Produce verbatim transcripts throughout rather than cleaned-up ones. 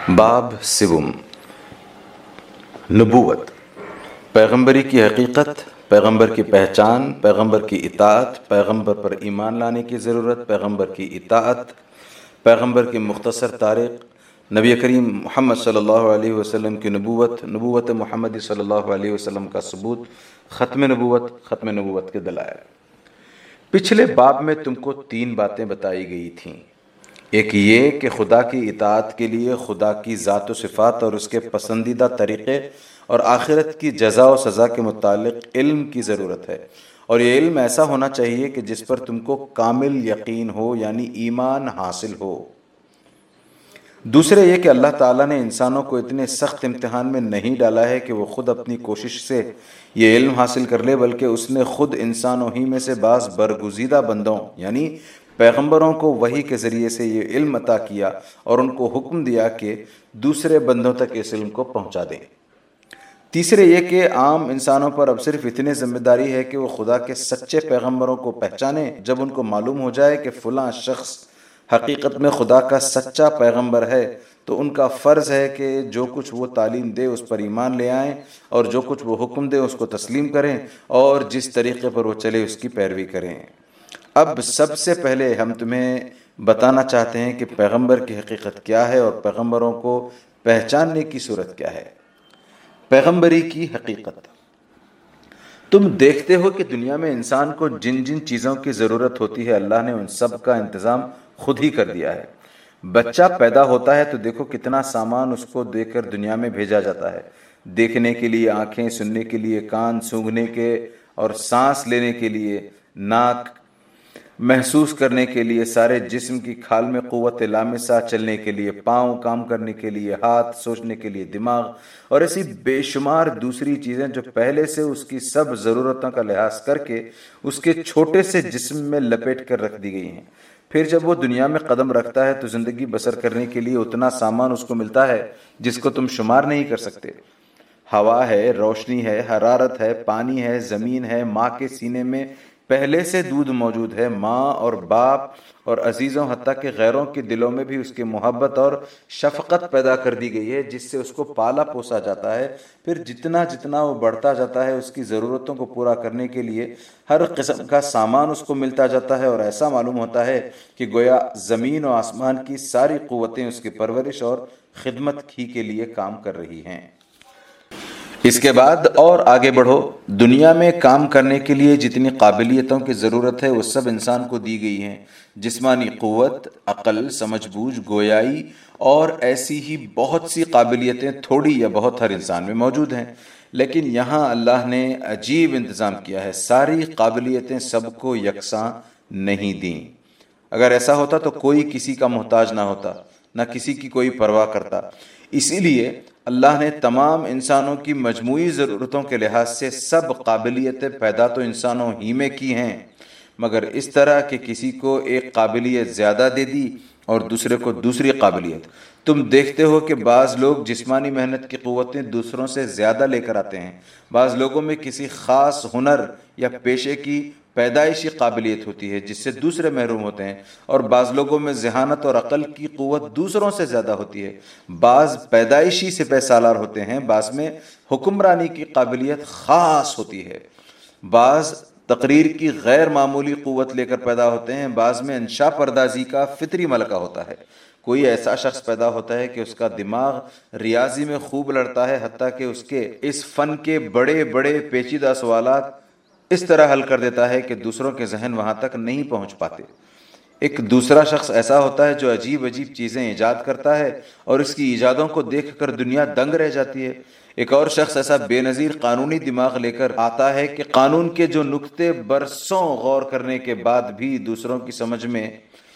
باب سوم نبوت، پیغمبری کی حقیقت، پیغمبر کی پہچان، پیغمبر کی اطاعت، پیغمبر پر ایمان لانے کی ضرورت، پیغمبر کی اطاعت، پیغمبر کی مختصر تاریخ، نبی کریم محمد صلی اللہ علیہ وسلم کی نبوت، نبوت محمدی صلی اللہ علیہ وسلم کا ثبوت، ختم نبوت، ختم نبوت کے دلائل۔ پچھلے باب میں تم کو تین باتیں بتائی گئی تھیں۔ ایک یہ کہ خدا کی اطاعت کے لیے خدا کی ذات و صفات اور اس کے پسندیدہ طریقے اور آخرت کی جزا و سزا کے متعلق علم کی ضرورت ہے، اور یہ علم ایسا ہونا چاہیے کہ جس پر تم کو کامل یقین ہو، یعنی ایمان حاصل ہو۔ دوسرے یہ کہ اللہ تعالیٰ نے انسانوں کو اتنے سخت امتحان میں نہیں ڈالا ہے کہ وہ خود اپنی کوشش سے یہ علم حاصل کر لے، بلکہ اس نے خود انسانوں ہی میں سے بعض برگزیدہ بندوں یعنی پیغمبروں کو وحی کے ذریعے سے یہ علم عطا کیا اور ان کو حکم دیا کہ دوسرے بندوں تک اس علم کو پہنچا دیں۔ تیسرے یہ کہ عام انسانوں پر اب صرف اتنی ذمہ داری ہے کہ وہ خدا کے سچے پیغمبروں کو پہچانیں۔ جب ان کو معلوم ہو جائے کہ فلاں شخص حقیقت میں خدا کا سچا پیغمبر ہے، تو ان کا فرض ہے کہ جو کچھ وہ تعلیم دے اس پر ایمان لے آئیں، اور جو کچھ وہ حکم دے اس کو تسلیم کریں، اور جس طریقے پر وہ چلے اس کی پیروی کریں۔ اب سب سے پہلے ہم تمہیں بتانا چاہتے ہیں کہ پیغمبر کی حقیقت کیا ہے اور پیغمبروں کو پہچاننے کی صورت کیا ہے۔ پیغمبری کی حقیقت۔ تم دیکھتے ہو کہ دنیا میں انسان کو جن جن چیزوں کی ضرورت ہوتی ہے، اللہ نے ان سب کا انتظام خود ہی کر دیا ہے۔ بچہ پیدا ہوتا ہے تو دیکھو کتنا سامان اس کو دے کر دنیا میں بھیجا جاتا ہے۔ دیکھنے کے لیے آنکھیں، سننے کے لیے کان، سونگھنے کے اور سانس لینے کے لیے ناک، محسوس کرنے کے لیے سارے جسم کی کھال میں قوت لامسہ، چلنے کے لیے پاؤں، کام کرنے کے لیے ہاتھ، سوچنے کے لیے دماغ، اور ایسی بے شمار دوسری چیزیں جو پہلے سے اس کی سب ضرورتوں کا لحاظ کر کے اس کے چھوٹے سے جسم میں لپیٹ کر رکھ دی گئی ہیں۔ پھر جب وہ دنیا میں قدم رکھتا ہے تو زندگی بسر کرنے کے لیے اتنا سامان اس کو ملتا ہے جس کو تم شمار نہیں کر سکتے۔ ہوا ہے، روشنی ہے، حرارت ہے، پانی ہے، زمین ہے، ماں کے سینے میں پہلے سے دودھ موجود ہے، ماں اور باپ اور عزیزوں حتیٰ کہ غیروں کے دلوں میں بھی اس کی محبت اور شفقت پیدا کر دی گئی ہے، جس سے اس کو پالا پوسا جاتا ہے۔ پھر جتنا جتنا وہ بڑھتا جاتا ہے اس کی ضرورتوں کو پورا کرنے کے لیے ہر قسم کا سامان اس کو ملتا جاتا ہے، اور ایسا معلوم ہوتا ہے کہ گویا زمین و آسمان کی ساری قوتیں اس کی پرورش اور خدمت ہی کے لیے کام کر رہی ہیں۔ اس کے بعد اور آگے بڑھو، دنیا میں کام کرنے کے لیے جتنی قابلیتوں کی ضرورت ہے وہ سب انسان کو دی گئی ہیں۔ جسمانی قوت، عقل، سمجھ بوجھ، گویائی اور ایسی ہی بہت سی قابلیتیں تھوڑی یا بہت ہر انسان میں موجود ہیں، لیکن یہاں اللہ نے عجیب انتظام کیا ہے۔ ساری قابلیتیں سب کو یکساں نہیں دیں۔ اگر ایسا ہوتا تو کوئی کسی کا محتاج نہ ہوتا، نہ کسی کی کوئی پرواہ کرتا۔ اسی لیے اللہ نے تمام انسانوں کی مجموعی ضرورتوں کے لحاظ سے سب قابلیتیں پیدا تو انسانوں ہی میں کی ہیں، مگر اس طرح کہ کسی کو ایک قابلیت زیادہ دے دی اور دوسرے کو دوسری قابلیت۔ تم دیکھتے ہو کہ بعض لوگ جسمانی محنت کی قوتیں دوسروں سے زیادہ لے کر آتے ہیں، بعض لوگوں میں کسی خاص ہنر یا پیشے کی پیدائشی قابلیت ہوتی ہے جس سے دوسرے محروم ہوتے ہیں، اور بعض لوگوں میں ذہانت اور عقل کی قوت دوسروں سے زیادہ ہوتی ہے۔ بعض پیدائشی سپہ سالار ہوتے ہیں، بعض میں حکمرانی کی قابلیت خاص ہوتی ہے، بعض تقریر کی غیر معمولی قوت لے کر پیدا ہوتے ہیں، بعض میں انشا پردازی کا فطری ملکہ ہوتا ہے۔ کوئی ایسا شخص پیدا ہوتا ہے کہ اس کا دماغ ریاضی میں خوب لڑتا ہے، حتیٰ کہ اس کے اس فن کے بڑے بڑے پیچیدہ سوالات اس طرح حل کر دیتا ہے کہ دوسروں کے ذہن وہاں تک نہیں پہنچ پاتے۔ ایک دوسرا شخص ایسا ہوتا ہے جو عجیب عجیب چیزیں ایجاد کرتا ہے اور اس کی ایجادوں کو دیکھ کر دنیا دنگ رہ جاتی ہے۔ ایک اور شخص ایسا بے نظیر قانونی دماغ لے کر آتا ہے کہ قانون کے جو نکتے برسوں غور کرنے کے بعد بھی دوسروں کی سمجھ میں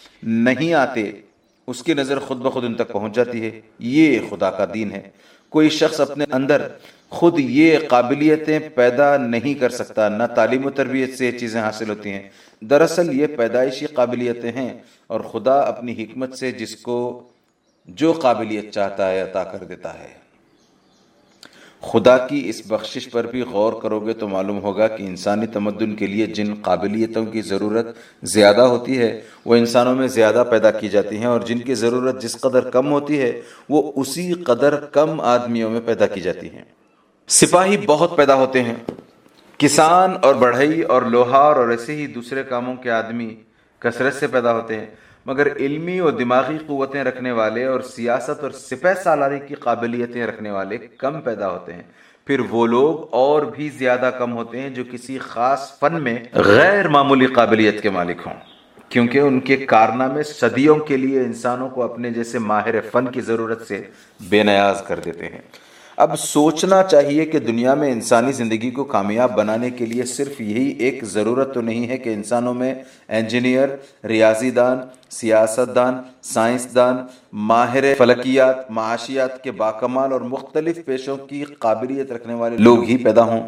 نہیں آتے، اس کی نظر خود بخود ان تک پہنچ جاتی ہے۔ یہ خدا کا دین ہے۔ کوئی شخص اپنے اندر خود یہ قابلیتیں پیدا نہیں کر سکتا، نہ تعلیم و تربیت سے یہ چیزیں حاصل ہوتی ہیں۔ دراصل یہ پیدائشی قابلیتیں ہیں، اور خدا اپنی حکمت سے جس کو جو قابلیت چاہتا ہے عطا کر دیتا ہے۔ خدا کی اس بخشش پر بھی غور کرو گے تو معلوم ہوگا کہ انسانی تمدن کے لیے جن قابلیتوں کی ضرورت زیادہ ہوتی ہے وہ انسانوں میں زیادہ پیدا کی جاتی ہیں، اور جن کی ضرورت جس قدر کم ہوتی ہے وہ اسی قدر کم آدمیوں میں پیدا کی جاتی ہیں۔ سپاہی بہت پیدا ہوتے ہیں، کسان اور بڑھئی اور لوہار اور ایسے ہی دوسرے کاموں کے آدمی کثرت سے پیدا ہوتے ہیں، مگر علمی اور دماغی قوتیں رکھنے والے اور سیاست اور سپہ سالاری کی قابلیتیں رکھنے والے کم پیدا ہوتے ہیں۔ پھر وہ لوگ اور بھی زیادہ کم ہوتے ہیں جو کسی خاص فن میں غیر معمولی قابلیت کے مالک ہوں، کیونکہ ان کے کارنامے صدیوں کے لیے انسانوں کو اپنے جیسے ماہر فن کی ضرورت سے بے نیاز کر دیتے ہیں۔ اب سوچنا چاہیے کہ دنیا میں انسانی زندگی کو کامیاب بنانے کے لیے صرف یہی ایک ضرورت تو نہیں ہے کہ انسانوں میں انجینئر، ریاضی دان، سیاست دان، سائنس دان، ماہر فلکیات، معاشیات کے باکمال اور مختلف پیشوں کی قابلیت رکھنے والے لوگ ہی پیدا ہوں۔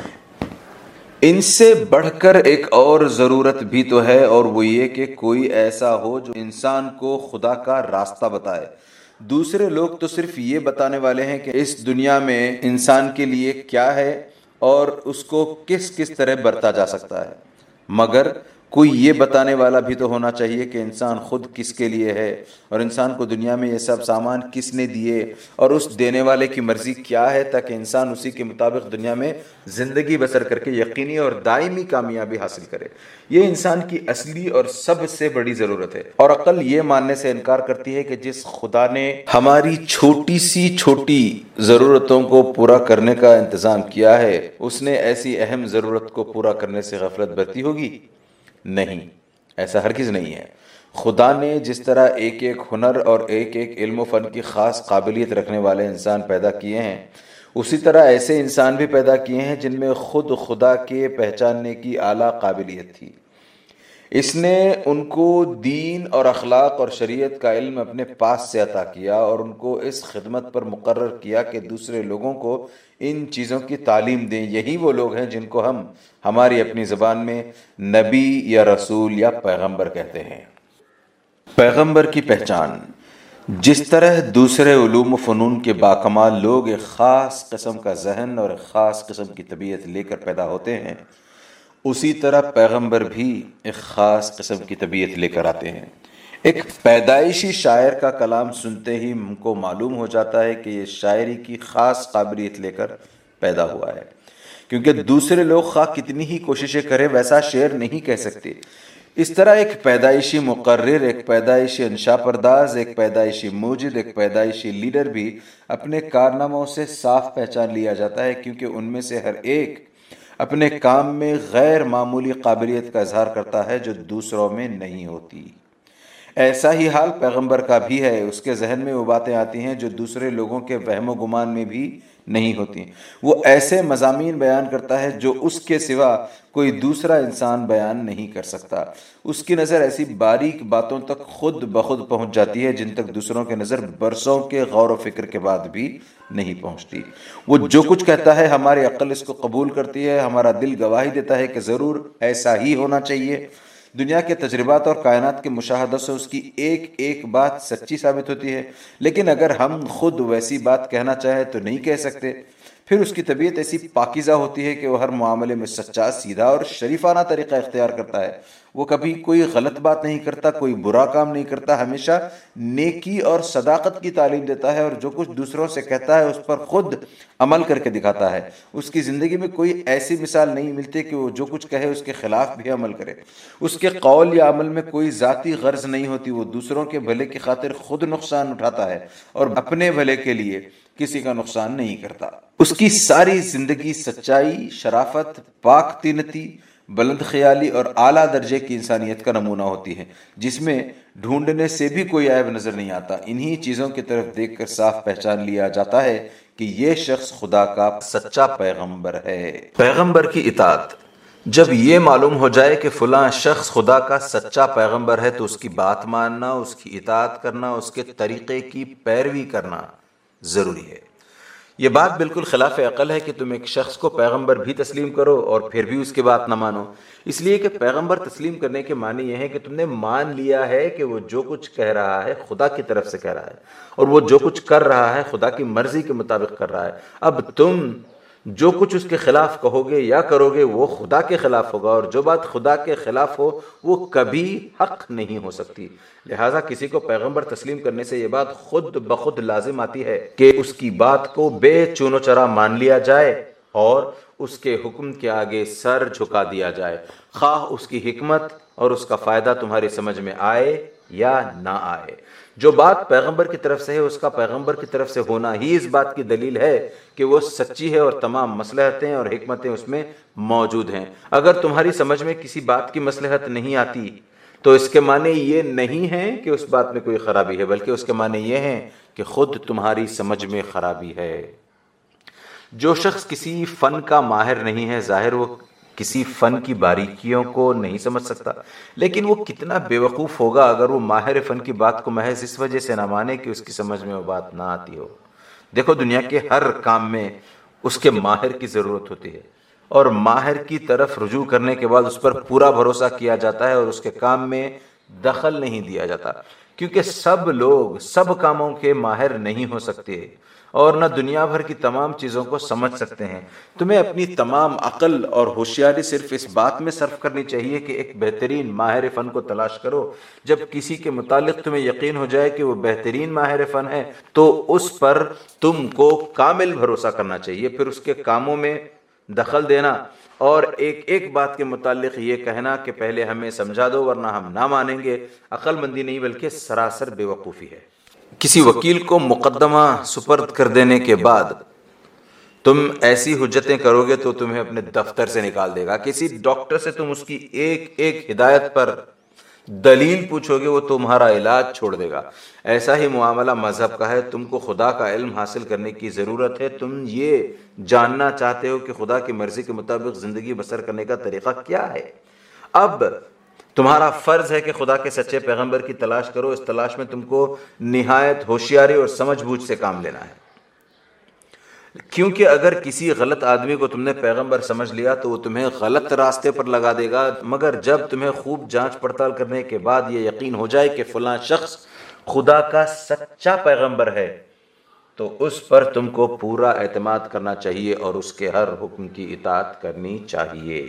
ان سے بڑھ کر ایک اور ضرورت بھی تو ہے، اور وہ یہ کہ کوئی ایسا ہو جو انسان کو خدا کا راستہ بتائے۔ دوسرے لوگ تو صرف یہ بتانے والے ہیں کہ اس دنیا میں انسان کے لیے کیا ہے اور اس کو کس کس طرح برتا جا سکتا ہے، مگر کوئی یہ بتانے والا بھی تو ہونا چاہیے کہ انسان خود کس کے لیے ہے، اور انسان کو دنیا میں یہ سب سامان کس نے دیے، اور اس دینے والے کی مرضی کیا ہے، تاکہ انسان اسی کے مطابق دنیا میں زندگی بسر کر کے یقینی اور دائمی کامیابی حاصل کرے۔ یہ انسان کی اصلی اور سب سے بڑی ضرورت ہے، اور عقل یہ ماننے سے انکار کرتی ہے کہ جس خدا نے ہماری چھوٹی سی چھوٹی ضرورتوں کو پورا کرنے کا انتظام کیا ہے، اس نے ایسی اہم ضرورت کو پورا کرنے سے غفلت برتی ہوگی؟ نہیں، ایسا ہرگز نہیں ہے۔ خدا نے جس طرح ایک ایک ہنر اور ایک ایک علم و فن کی خاص قابلیت رکھنے والے انسان پیدا کیے ہیں، اسی طرح ایسے انسان بھی پیدا کیے ہیں جن میں خود خدا کے پہچاننے کی اعلیٰ قابلیت تھی۔ اس نے ان کو دین اور اخلاق اور شریعت کا علم اپنے پاس سے عطا کیا، اور ان کو اس خدمت پر مقرر کیا کہ دوسرے لوگوں کو ان چیزوں کی تعلیم دیں۔ یہی وہ لوگ ہیں جن کو ہم ہماری اپنی زبان میں نبی یا رسول یا پیغمبر کہتے ہیں۔ پیغمبر کی پہچان: جس طرح دوسرے علوم و فنون کے باکمال لوگ ایک خاص قسم کا ذہن اور ایک خاص قسم کی طبیعت لے کر پیدا ہوتے ہیں، اسی طرح پیغمبر بھی ایک خاص قسم کی طبیعت لے کر آتے ہیں۔ ایک پیدائشی شاعر کا کلام سنتے ہی ہم کو معلوم ہو جاتا ہے کہ یہ شاعری کی خاص قابلیت لے کر پیدا ہوا ہے، کیونکہ دوسرے لوگ خواہ کتنی ہی کوششیں کریں ویسا شعر نہیں کہہ سکتے۔ اس طرح ایک پیدائشی مقرر، ایک پیدائشی انشا پرداز، ایک پیدائشی موجد، ایک پیدائشی لیڈر بھی اپنے کارناموں سے صاف پہچان لیا جاتا ہے، کیونکہ ان میں سے ہر ایک اپنے کام میں غیر معمولی قابلیت کا اظہار کرتا ہے جو دوسروں میں نہیں ہوتی۔ ایسا ہی حال پیغمبر کا بھی ہے، اس کے ذہن میں وہ باتیں آتی ہیں جو دوسرے لوگوں کے وہم و گمان میں بھی نہیں ہوتی۔ وہ ایسے مضامین بیان کرتا ہے جو اس کے سوا کوئی دوسرا انسان بیان نہیں کر سکتا۔ اس کی نظر ایسی باریک باتوں تک خود بخود پہنچ جاتی ہے جن تک دوسروں کے نظر برسوں کے غور و فکر کے بعد بھی نہیں پہنچتی۔ وہ جو کچھ کہتا ہے ہماری عقل اس کو قبول کرتی ہے، ہمارا دل گواہی دیتا ہے کہ ضرور ایسا ہی ہونا چاہیے۔ دنیا کے تجربات اور کائنات کے مشاہدوں سے اس کی ایک ایک بات سچی ثابت ہوتی ہے، لیکن اگر ہم خود ویسی بات کہنا چاہیں تو نہیں کہہ سکتے۔ پھر اس کی طبیعت ایسی پاکیزہ ہوتی ہے کہ وہ ہر معاملے میں سچا، سیدھا اور شریفانہ طریقہ اختیار کرتا ہے۔ وہ کبھی کوئی غلط بات نہیں کرتا، کوئی برا کام نہیں کرتا، ہمیشہ نیکی اور صداقت کی تعلیم دیتا ہے، اور جو کچھ دوسروں سے کہتا ہے اس پر خود عمل کر کے دکھاتا ہے۔ اس کی زندگی میں کوئی ایسی مثال نہیں ملتی کہ وہ جو کچھ کہے اس کے خلاف بھی عمل کرے۔ اس کے قول یا عمل میں کوئی ذاتی غرض نہیں ہوتی، وہ دوسروں کے بھلے کی خاطر خود نقصان اٹھاتا ہے اور اپنے بھلے کے لیے کسی کا نقصان نہیں کرتا۔ اس کی ساری زندگی سچائی، شرافت، پاک طینتی، بلند خیالی اور اعلیٰ درجے کی انسانیت کا نمونہ ہوتی ہے، جس میں ڈھونڈنے سے بھی کوئی عیب نظر نہیں آتا۔ انہی چیزوں کی طرف دیکھ کر صاف پہچان لیا جاتا ہے کہ یہ شخص خدا کا سچا پیغمبر ہے۔ پیغمبر کی اطاعت: جب یہ معلوم ہو جائے کہ فلاں شخص خدا کا سچا پیغمبر ہے تو اس کی بات ماننا، اس کی اطاعت کرنا، اس کے طریقے کی پیروی کرنا ضروری ہے۔ یہ بات بالکل خلاف عقل ہے کہ تم ایک شخص کو پیغمبر بھی تسلیم کرو اور پھر بھی اس کی بات نہ مانو، اس لیے کہ پیغمبر تسلیم کرنے کے معنی یہ ہے کہ تم نے مان لیا ہے کہ وہ جو کچھ کہہ رہا ہے خدا کی طرف سے کہہ رہا ہے، اور وہ جو کچھ کر رہا ہے خدا کی مرضی کے مطابق کر رہا ہے۔ اب تم جو کچھ اس کے خلاف کہو گے یا کرو گے وہ خدا کے خلاف ہوگا، اور جو بات خدا کے خلاف ہو وہ کبھی حق نہیں ہو سکتی۔ لہٰذا کسی کو پیغمبر تسلیم کرنے سے یہ بات خود بخود لازم آتی ہے کہ اس کی بات کو بے چون و چرا مان لیا جائے اور اس کے حکم کے آگے سر جھکا دیا جائے، خواہ اس کی حکمت اور اس کا فائدہ تمہاری سمجھ میں آئے یا نہ آئے۔ جو بات پیغمبر کی طرف سے ہے اس کا پیغمبر کی طرف سے ہونا ہی اس بات کی دلیل ہے کہ وہ سچی ہے اور تمام مصلحتیں اور حکمتیں اس میں موجود ہیں۔ اگر تمہاری سمجھ میں کسی بات کی مصلحت نہیں آتی تو اس کے معنی یہ نہیں ہے کہ اس بات میں کوئی خرابی ہے، بلکہ اس کے معنی یہ ہے کہ خود تمہاری سمجھ میں خرابی ہے۔ جو شخص کسی فن کا ماہر نہیں ہے، ظاہر وہ کسی فن کی باریکیوں کو نہیں سمجھ سکتا، لیکن وہ کتنا بے وقوف ہوگا اگر وہ ماہر فن کی بات کو محض اس وجہ سے نہ مانے کہ اس کی سمجھ میں وہ بات نہ آتی ہو۔ دیکھو، دنیا کے ہر کام میں اس کے ماہر کی ضرورت ہوتی ہے، اور ماہر کی طرف رجوع کرنے کے بعد اس پر پورا بھروسہ کیا جاتا ہے اور اس کے کام میں دخل نہیں دیا جاتا، کیونکہ سب لوگ سب کاموں کے ماہر نہیں ہو سکتے اور نہ دنیا بھر کی تمام چیزوں کو سمجھ سکتے ہیں۔ تمہیں اپنی تمام عقل اور ہوشیاری صرف اس بات میں صرف کرنی چاہیے کہ ایک بہترین ماہر فن کو تلاش کرو۔ جب کسی کے متعلق تمہیں یقین ہو جائے کہ وہ بہترین ماہر فن ہے تو اس پر تم کو کامل بھروسہ کرنا چاہیے، پھر اس کے کاموں میں دخل دینا اور ایک ایک بات کے متعلق یہ کہنا کہ پہلے ہمیں سمجھا دو ورنہ ہم نہ مانیں گے، عقل مندی نہیں بلکہ سراسر بے وقوفی ہے۔ کسی وکیل کو مقدمہ سپرد کر دینے کے بعد تم ایسی حجتیں کرو گے تو تمہیں اپنے دفتر سے نکال دے گا۔ کسی ڈاکٹر سے تم اس کی ایک ایک ہدایت پر دلیل پوچھو گے، وہ تمہارا علاج چھوڑ دے گا۔ ایسا ہی معاملہ مذہب کا ہے۔ تم کو خدا کا علم حاصل کرنے کی ضرورت ہے۔ تم یہ جاننا چاہتے ہو کہ خدا کی مرضی کے مطابق زندگی بسر کرنے کا طریقہ کیا ہے۔ اب تمہارا فرض ہے کہ خدا کے سچے پیغمبر کی تلاش کرو۔ اس تلاش میں تم کو نہایت ہوشیاری اور سمجھ بوجھ سے کام لینا ہے، کیونکہ اگر کسی غلط آدمی کو تم نے پیغمبر سمجھ لیا تو وہ تمہیں غلط راستے پر لگا دے گا، مگر جب تمہیں خوب جانچ پڑتال کرنے کے بعد یہ یقین ہو جائے کہ فلاں شخص خدا کا سچا پیغمبر ہے تو اس پر تم کو پورا اعتماد کرنا چاہیے اور اس کے ہر حکم کی اطاعت کرنی چاہیے۔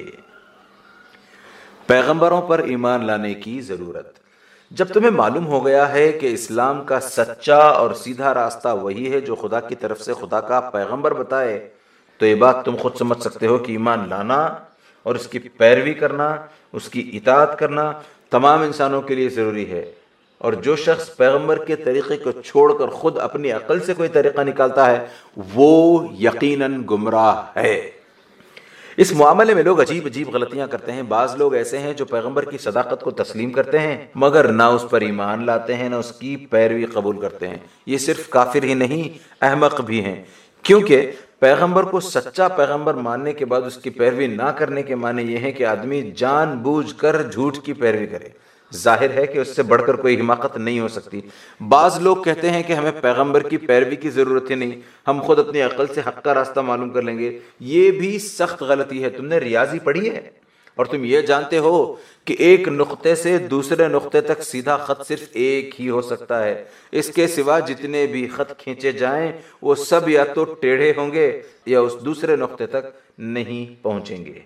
پیغمبروں پر ایمان لانے کی ضرورت۔ جب تمہیں معلوم ہو گیا ہے کہ اسلام کا سچا اور سیدھا راستہ وہی ہے جو خدا کی طرف سے خدا کا پیغمبر بتائے، تو یہ بات تم خود سمجھ سکتے ہو کہ ایمان لانا اور اس کی پیروی کرنا، اس کی اطاعت کرنا تمام انسانوں کے لیے ضروری ہے، اور جو شخص پیغمبر کے طریقے کو چھوڑ کر خود اپنی عقل سے کوئی طریقہ نکالتا ہے وہ یقیناً گمراہ ہے۔ اس معاملے میں لوگ عجیب عجیب غلطیاں کرتے ہیں۔ بعض لوگ ایسے ہیں جو پیغمبر کی صداقت کو تسلیم کرتے ہیں مگر نہ اس پر ایمان لاتے ہیں نہ اس کی پیروی قبول کرتے ہیں۔ یہ صرف کافر ہی نہیں، احمق بھی ہیں، کیونکہ پیغمبر کو سچا پیغمبر ماننے کے بعد اس کی پیروی نہ کرنے کے معنی یہ ہے کہ آدمی جان بوجھ کر جھوٹ کی پیروی کرے۔ ظاہر ہے کہ اس سے بڑھ کر کوئی حماقت نہیں ہو سکتی۔ بعض لوگ کہتے ہیں کہ ہمیں پیغمبر کی پیروی کی ضرورت ہی نہیں، ہم خود اپنی عقل سے حق کا راستہ معلوم کر لیں گے۔ یہ بھی سخت غلطی ہے۔ تم نے ریاضی پڑھی ہے اور تم یہ جانتے ہو کہ ایک نقطے سے دوسرے نقطے تک سیدھا خط صرف ایک ہی ہو سکتا ہے۔ اس کے سوا جتنے بھی خط کھینچے جائیں وہ سب یا تو ٹیڑھے ہوں گے یا اس دوسرے نقطے تک نہیں پہنچیں گے۔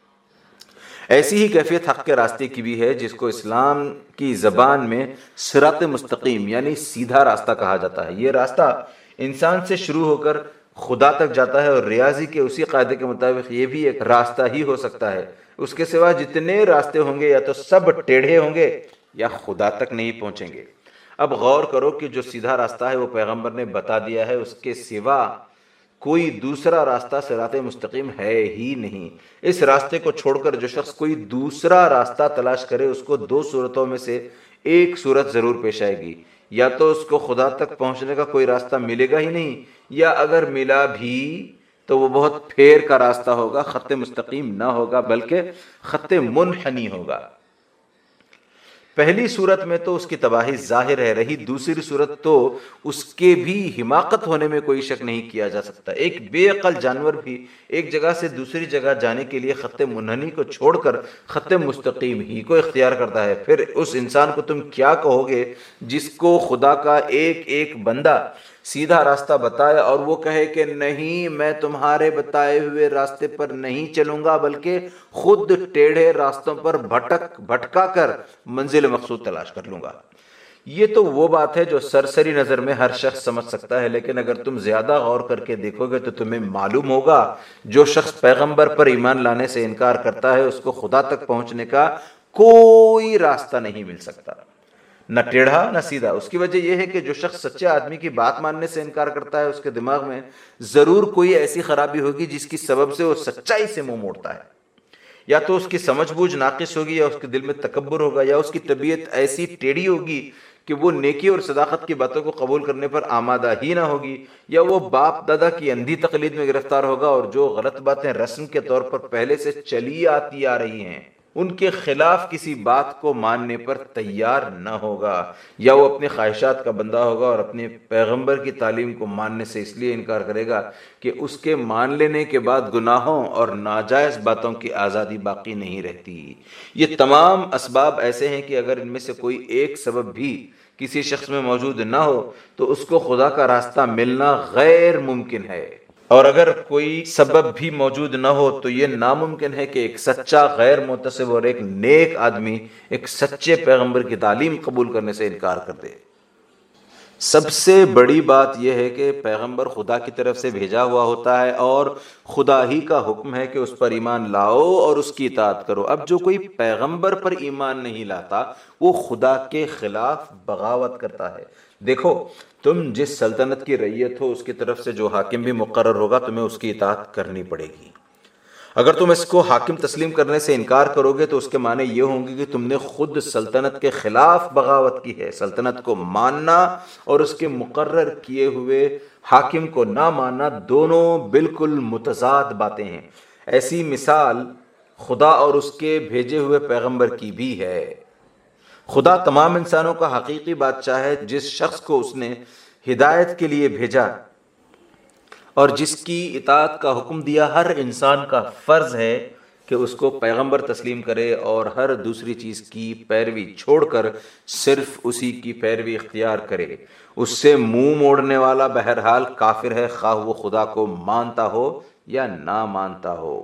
ایسی ہی کیفیت حق کے راستے کی بھی ہے، جس کو اسلام کی زبان میں صراط مستقیم یعنی سیدھا راستہ کہا جاتا ہے۔ یہ راستہ انسان سے شروع ہو کر خدا تک جاتا ہے، اور ریاضی کے اسی قاعدے کے مطابق یہ بھی ایک راستہ ہی ہو سکتا ہے۔ اس کے سوا جتنے راستے ہوں گے یا تو سب ٹیڑھے ہوں گے یا خدا تک نہیں پہنچیں گے۔ اب غور کرو کہ جو سیدھا راستہ ہے وہ پیغمبر نے بتا دیا ہے، اس کے سوا کوئی دوسرا راستہ صراط مستقیم ہے ہی نہیں۔ اس راستے کو چھوڑ کر جو شخص کوئی دوسرا راستہ تلاش کرے اس کو دو صورتوں میں سے ایک صورت ضرور پیش آئے گی، یا تو اس کو خدا تک پہنچنے کا کوئی راستہ ملے گا ہی نہیں، یا اگر ملا بھی تو وہ بہت پھیر کا راستہ ہوگا، خط مستقیم نہ ہوگا بلکہ خط منحنی ہوگا۔ پہلی صورت میں تو اس کی تباہی ظاہر ہے، رہی دوسری صورت تو اس کے بھی حماقت ہونے میں کوئی شک نہیں کیا جا سکتا۔ ایک بے عقل جانور بھی ایک جگہ سے دوسری جگہ جانے کے لیے خط منحنی کو چھوڑ کر خط مستقیم ہی کو اختیار کرتا ہے۔ پھر اس انسان کو تم کیا کہو گے جس کو خدا کا ایک ایک بندہ سیدھا راستہ بتائے اور وہ کہے کہ نہیں، میں تمہارے بتائے ہوئے راستے پر نہیں چلوں گا بلکہ خود ٹیڑھے راستوں پر بھٹک بھٹکا کر منزل مقصود تلاش کر لوں گا۔ یہ تو وہ بات ہے جو سرسری نظر میں ہر شخص سمجھ سکتا ہے، لیکن اگر تم زیادہ غور کر کے دیکھو گے تو تمہیں معلوم ہوگا جو شخص پیغمبر پر ایمان لانے سے انکار کرتا ہے اس کو خدا تک پہنچنے کا کوئی راستہ نہیں مل سکتا، نہ ٹیڑھا نہ سیدھا۔ اس کی وجہ یہ ہے کہ جو شخص سچے آدمی کی بات ماننے سے انکار کرتا ہے اس کے دماغ میں ضرور کوئی ایسی خرابی ہوگی جس کی سبب سے وہ سچائی سے منہ موڑتا ہے۔ یا تو اس کی سمجھ بوجھ ناقص ہوگی، یا اس کے دل میں تکبر ہوگا، یا اس کی طبیعت ایسی ٹیڑھی ہوگی کہ وہ نیکی اور صداقت کی باتوں کو قبول کرنے پر آمادہ ہی نہ ہوگی، یا وہ باپ دادا کی اندھی تقلید میں گرفتار ہوگا اور جو غلط باتیں رسم کے طور پر پہلے سے چلی آتی آ رہی ہیں ان کے خلاف کسی بات کو ماننے پر تیار نہ ہوگا، یا وہ اپنے خواہشات کا بندہ ہوگا اور اپنے پیغمبر کی تعلیم کو ماننے سے اس لیے انکار کرے گا کہ اس کے مان لینے کے بعد گناہوں اور ناجائز باتوں کی آزادی باقی نہیں رہتی۔ یہ تمام اسباب ایسے ہیں کہ اگر ان میں سے کوئی ایک سبب بھی کسی شخص میں موجود نہ ہو تو اس کو خدا کا راستہ ملنا غیر ممکن ہے، اور اگر کوئی سبب بھی موجود نہ ہو تو یہ ناممکن ہے کہ ایک سچا غیر متصب اور ایک نیک آدمی ایک سچے پیغمبر کی تعلیم قبول کرنے سے انکار کر دے۔ سب سے بڑی بات یہ ہے کہ پیغمبر خدا کی طرف سے بھیجا ہوا ہوتا ہے اور خدا ہی کا حکم ہے کہ اس پر ایمان لاؤ اور اس کی اطاعت کرو۔ اب جو کوئی پیغمبر پر ایمان نہیں لاتا وہ خدا کے خلاف بغاوت کرتا ہے۔ دیکھو، تم جس سلطنت کی رعیت ہو اس کی طرف سے جو حاکم بھی مقرر ہوگا تمہیں اس کی اطاعت کرنی پڑے گی۔ اگر تم اس کو حاکم تسلیم کرنے سے انکار کرو گے تو اس کے معنی یہ ہوں گے کہ تم نے خود سلطنت کے خلاف بغاوت کی ہے۔ سلطنت کو ماننا اور اس کے مقرر کیے ہوئے حاکم کو نہ ماننا دونوں بالکل متضاد باتیں ہیں۔ ایسی مثال خدا اور اس کے بھیجے ہوئے پیغمبر کی بھی ہے۔ خدا تمام انسانوں کا حقیقی بادشاہ ہے۔ جس شخص کو اس نے ہدایت کے لیے بھیجا اور جس کی اطاعت کا حکم دیا، ہر انسان کا فرض ہے کہ اس کو پیغمبر تسلیم کرے اور ہر دوسری چیز کی پیروی چھوڑ کر صرف اسی کی پیروی اختیار کرے۔ اس سے منہ موڑنے والا بہرحال کافر ہے، خواہ وہ خدا کو مانتا ہو یا نہ مانتا ہو۔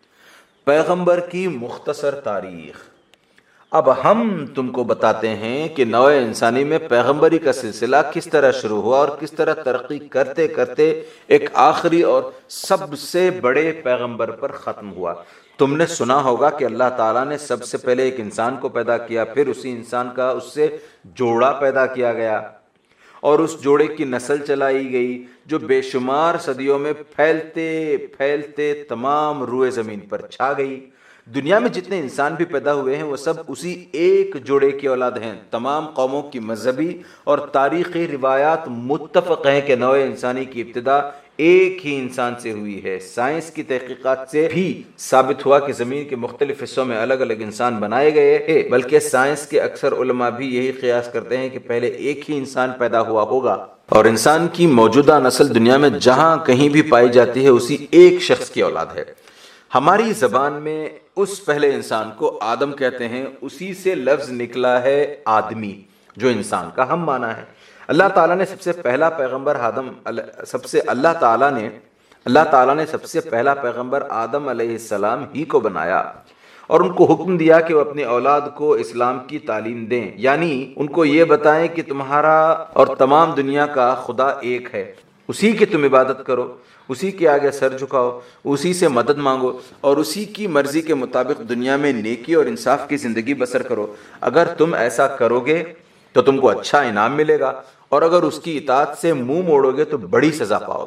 پیغمبر کی مختصر تاریخ۔ اب ہم تم کو بتاتے ہیں کہ نوع انسانی میں پیغمبری کا سلسلہ کس طرح شروع ہوا اور کس طرح ترقی کرتے کرتے ایک آخری اور سب سے بڑے پیغمبر پر ختم ہوا۔ تم نے سنا ہوگا کہ اللہ تعالیٰ نے سب سے پہلے ایک انسان کو پیدا کیا، پھر اسی انسان کا اس سے جوڑا پیدا کیا گیا اور اس جوڑے کی نسل چلائی گئی جو بے شمار صدیوں میں پھیلتے پھیلتے تمام روئے زمین پر چھا گئی۔ دنیا میں جتنے انسان بھی پیدا ہوئے ہیں وہ سب اسی ایک جوڑے کی اولاد ہیں۔ تمام قوموں کی مذہبی اور تاریخی روایات متفق ہیں کہ نوع انسانی کی ابتدا ایک ہی انسان سے ہوئی ہے۔ سائنس کی تحقیقات سے بھی ثابت ہوا کہ زمین کے مختلف حصوں میں الگ الگ انسان بنائے گئے ہیں، بلکہ سائنس کے اکثر علماء بھی یہی قیاس کرتے ہیں کہ پہلے ایک ہی انسان پیدا ہوا ہوگا اور انسان کی موجودہ نسل دنیا میں جہاں کہیں بھی پائی جاتی ہے اسی ایک شخص کی اولاد ہے۔ ہماری زبان میں اس پہلے انسان کو آدم کہتے ہیں، اسی سے لفظ نکلا ہے آدمی جو انسان کا ہم معنی ہے۔ اللہ تعالیٰ نے سب سے پہلا پیغمبر آدم سب سے اللہ تعالیٰ نے اللہ تعالیٰ نے سب سے پہلا پیغمبر آدم علیہ السلام ہی کو بنایا اور ان کو حکم دیا کہ وہ اپنی اولاد کو اسلام کی تعلیم دیں، یعنی ان کو یہ بتائیں کہ تمہارا اور تمام دنیا کا خدا ایک ہے، اسی کی تم عبادت کرو، اسی کے آگے سر جھکاؤ، اسی سے مدد مانگو اور اسی کی مرضی کے مطابق دنیا میں نیکی اور انصاف کی زندگی بسر کرو۔ اگر تم ایسا کرو گے تو تو تم کو اچھا انعام ملے گا، اور اگر اس کی اطاعت سے منہ موڑو گے تو بڑی سزا پاؤ گے۔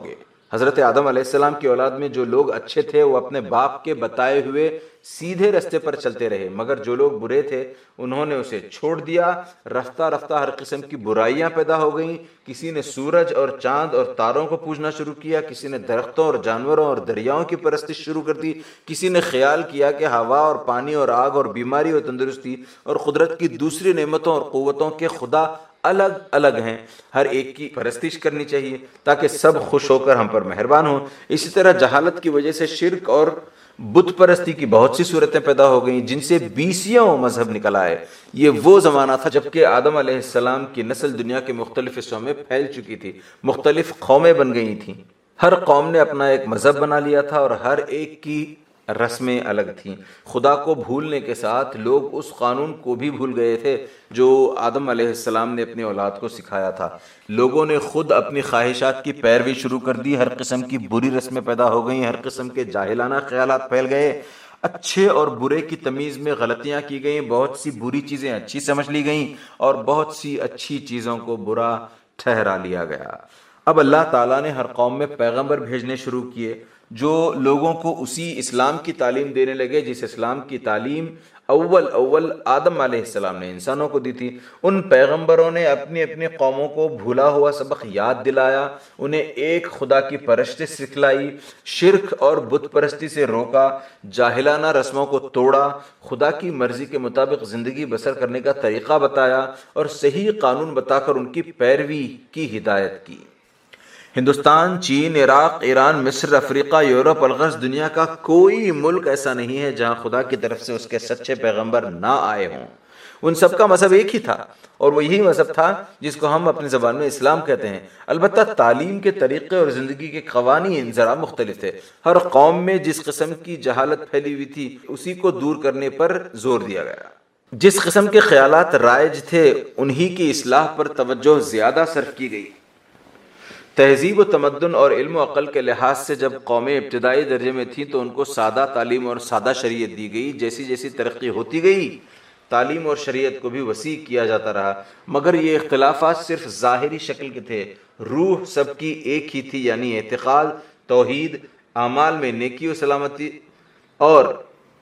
حضرت آدم علیہ السلام کی اولاد میں جو لوگ اچھے تھے وہ اپنے باپ کے بتائے ہوئے سیدھے رستے پر چلتے رہے، مگر جو لوگ برے تھے انہوں نے اسے چھوڑ دیا۔ رفتہ رفتہ ہر قسم کی برائیاں پیدا ہو گئیں، کسی نے سورج اور چاند اور تاروں کو پوجنا شروع کیا، کسی نے درختوں اور جانوروں اور دریاؤں کی پرستش شروع کر دی، کسی نے خیال کیا کہ ہوا اور پانی اور آگ اور بیماری اور تندرستی اور قدرت کی دوسری نعمتوں اور قوتوں کے خدا الگ الگ ہیں، ہر ایک کی پرستش کرنی چاہیے تاکہ سب خوش ہو کر ہم پر مہربان ہوں۔ اسی طرح جہالت کی وجہ سے شرک اور بت پرستی کی بہت سی صورتیں پیدا ہو گئیں جن سے بیسیوں مذہب نکل آئے۔ یہ وہ زمانہ تھا جبکہ آدم علیہ السلام کی نسل دنیا کے مختلف حصوں میں پھیل چکی تھی، مختلف قومیں بن گئی تھیں، ہر قوم نے اپنا ایک مذہب بنا لیا تھا اور ہر ایک کی رسمیں الگ تھیں۔ خدا کو بھولنے کے ساتھ لوگ اس قانون کو بھی بھول گئے تھے جو آدم علیہ السلام نے اپنی اولاد کو سکھایا تھا۔ لوگوں نے خود اپنی خواہشات کی پیروی شروع کر دی، ہر قسم کی بری رسمیں پیدا ہو گئیں، ہر قسم کے جاہلانہ خیالات پھیل گئے، اچھے اور برے کی تمیز میں غلطیاں کی گئیں، بہت سی بری چیزیں اچھی سمجھ لی گئیں اور بہت سی اچھی چیزوں کو برا ٹھہرا لیا گیا۔ اب اللہ تعالیٰ نے ہر قوم میں پیغمبر بھیجنے شروع کیے جو لوگوں کو اسی اسلام کی تعلیم دینے لگے جس اسلام کی تعلیم اول اول آدم علیہ السلام نے انسانوں کو دی تھی۔ ان پیغمبروں نے اپنی اپنی قوموں کو بھولا ہوا سبق یاد دلایا، انہیں ایک خدا کی پرستش سکھلائی، شرک اور بت پرستی سے روکا، جاہلانہ رسموں کو توڑا، خدا کی مرضی کے مطابق زندگی بسر کرنے کا طریقہ بتایا اور صحیح قانون بتا کر ان کی پیروی کی ہدایت کی۔ ہندوستان، چین، عراق، ایران، مصر، افریقہ، یورپ، الغرض دنیا کا کوئی ملک ایسا نہیں ہے جہاں خدا کی طرف سے اس کے سچے پیغمبر نہ آئے ہوں۔ ان سب کا مذہب ایک ہی تھا اور وہ یہی مذہب تھا جس کو ہم اپنی زبان میں اسلام کہتے ہیں، البتہ تعلیم کے طریقے اور زندگی کے قوانین ذرا مختلف تھے۔ ہر قوم میں جس قسم کی جہالت پھیلی ہوئی تھی اسی کو دور کرنے پر زور دیا گیا۔ جس قسم کے خیالات رائج تھے انہی کی اصلاح پر توجہ زیادہ صرف کی گئی۔ تہذیب و تمدن اور علم و عقل کے لحاظ سے جب قومیں ابتدائی درجے میں تھیں تو ان کو سادہ تعلیم اور سادہ شریعت دی گئی۔ جیسی جیسی ترقی ہوتی گئی تعلیم اور شریعت کو بھی وسیع کیا جاتا رہا، مگر یہ اختلافات صرف ظاہری شکل کے تھے، روح سب کی ایک ہی تھی، یعنی اعتقاد، توحید، اعمال میں نیکی و سلامتی اور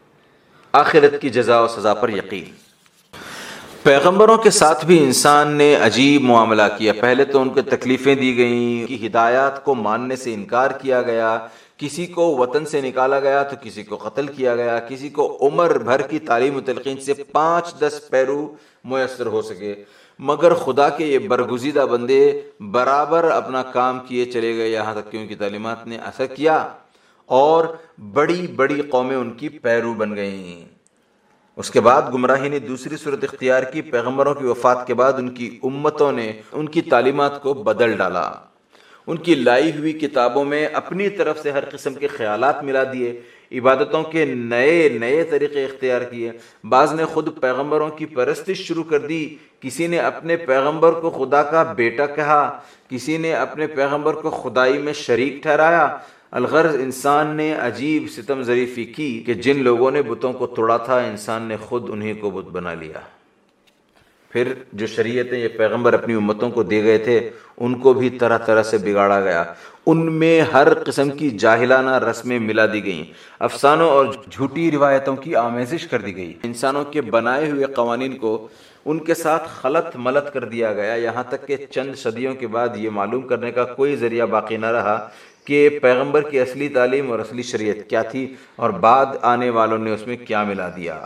آخرت کی جزا و سزا پر یقین۔ پیغمبروں کے ساتھ بھی انسان نے عجیب معاملہ کیا۔ پہلے تو ان کو تکلیفیں دی گئیں، کی ہدایات کو ماننے سے انکار کیا گیا، کسی کو وطن سے نکالا گیا تو کسی کو قتل کیا گیا، کسی کو عمر بھر کی تعلیم و تلقین سے پانچ دس پیرو میسر ہو سکے، مگر خدا کے یہ برگزیدہ بندے برابر اپنا کام کیے چلے گئے، یہاں تک کہ ان کی تعلیمات نے اثر کیا اور بڑی بڑی قومیں ان کی پیرو بن گئیں۔ اس کے بعد گمراہی نے دوسری صورت اختیار کی۔ پیغمبروں کی وفات کے بعد ان کی امتوں نے ان کی تعلیمات کو بدل ڈالا، ان کی لائی ہوئی کتابوں میں اپنی طرف سے ہر قسم کے خیالات ملا دیے، عبادتوں کے نئے نئے طریقے اختیار کیے۔ بعض نے خود پیغمبروں کی پرستش شروع کر دی، کسی نے اپنے پیغمبر کو خدا کا بیٹا کہا، کسی نے اپنے پیغمبر کو خدائی میں شریک ٹھہرایا۔ الغرض انسان نے عجیب ستم ظریفی کی کہ جن لوگوں نے بتوں کو توڑا تھا انسان نے خود انہی کو بت بنا لیا۔ پھر جو شریعتیں یہ پیغمبر اپنی امتوں کو دے گئے تھے ان کو بھی طرح طرح سے بگاڑا گیا، ان میں ہر قسم کی جاہلانہ رسمیں ملا دی گئیں، افسانوں اور جھوٹی روایتوں کی آمیزش کر دی گئی، انسانوں کے بنائے ہوئے قوانین کو ان کے ساتھ خلط ملط کر دیا گیا، یہاں تک کہ چند صدیوں کے بعد یہ معلوم کرنے کا کوئی ذریعہ باقی نہ رہا کہ پیغمبر کی اصلی تعلیم اور اصلی شریعت کیا تھی اور بعد آنے والوں نے اس میں کیا ملا دیا۔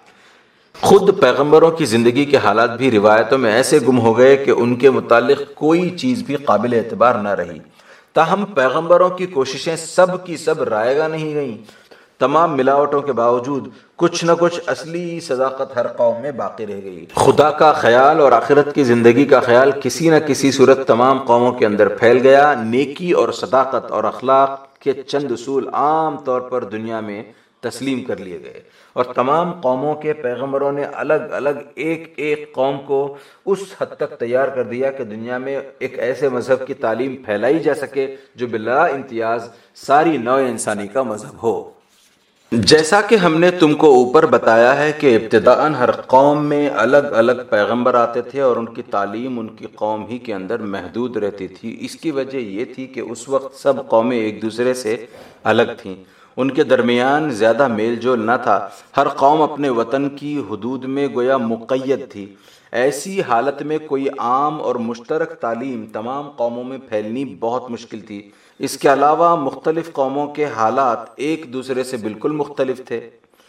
خود پیغمبروں کی زندگی کے حالات بھی روایتوں میں ایسے گم ہو گئے کہ ان کے متعلق کوئی چیز بھی قابل اعتبار نہ رہی۔ تاہم پیغمبروں کی کوششیں سب کی سب رائے گاہ نہیں گئیں، تمام ملاوٹوں کے باوجود کچھ نہ کچھ اصلی صداقت ہر قوم میں باقی رہ گئی۔ خدا کا خیال اور آخرت کی زندگی کا خیال کسی نہ کسی صورت تمام قوموں کے اندر پھیل گیا۔ نیکی اور صداقت اور اخلاق کے چند اصول عام طور پر دنیا میں تسلیم کر لیے گئے اور تمام قوموں کے پیغمبروں نے الگ الگ ایک ایک قوم کو اس حد تک تیار کر دیا کہ دنیا میں ایک ایسے مذہب کی تعلیم پھیلائی جا سکے جو بلا امتیاز ساری نوع انسانی کا مذہب ہو۔ جیسا کہ ہم نے تم کو اوپر بتایا ہے کہ ابتداءً ہر قوم میں الگ الگ پیغمبر آتے تھے اور ان کی تعلیم ان کی قوم ہی کے اندر محدود رہتی تھی۔ اس کی وجہ یہ تھی کہ اس وقت سب قومیں ایک دوسرے سے الگ تھیں، ان کے درمیان زیادہ میل جول نہ تھا، ہر قوم اپنے وطن کی حدود میں گویا مقید تھی۔ ایسی حالت میں کوئی عام اور مشترک تعلیم تمام قوموں میں پھیلنی بہت مشکل تھی۔ اس کے علاوہ مختلف قوموں کے حالات ایک دوسرے سے بالکل مختلف تھے،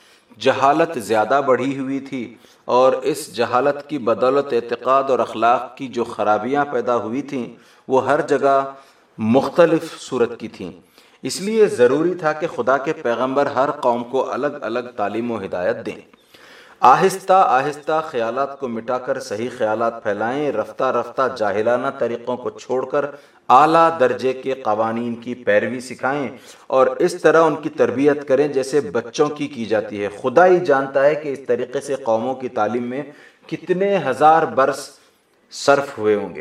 جہالت زیادہ بڑھی ہوئی تھی اور اس جہالت کی بدولت اعتقاد اور اخلاق کی جو خرابیاں پیدا ہوئی تھیں وہ ہر جگہ مختلف صورت کی تھیں۔ اس لیے ضروری تھا کہ خدا کے پیغمبر ہر قوم کو الگ الگ تعلیم و ہدایت دیں، آہستہ آہستہ خیالات کو مٹا کر صحیح خیالات پھیلائیں، رفتہ رفتہ جاہلانہ طریقوں کو چھوڑ کر اعلیٰ درجے کے قوانین کی پیروی سکھائیں اور اس طرح ان کی تربیت کریں جیسے بچوں کی کی جاتی ہے۔ خدا ہی جانتا ہے کہ اس طریقے سے قوموں کی تعلیم میں کتنے ہزار برس صرف ہوئے ہوں گے۔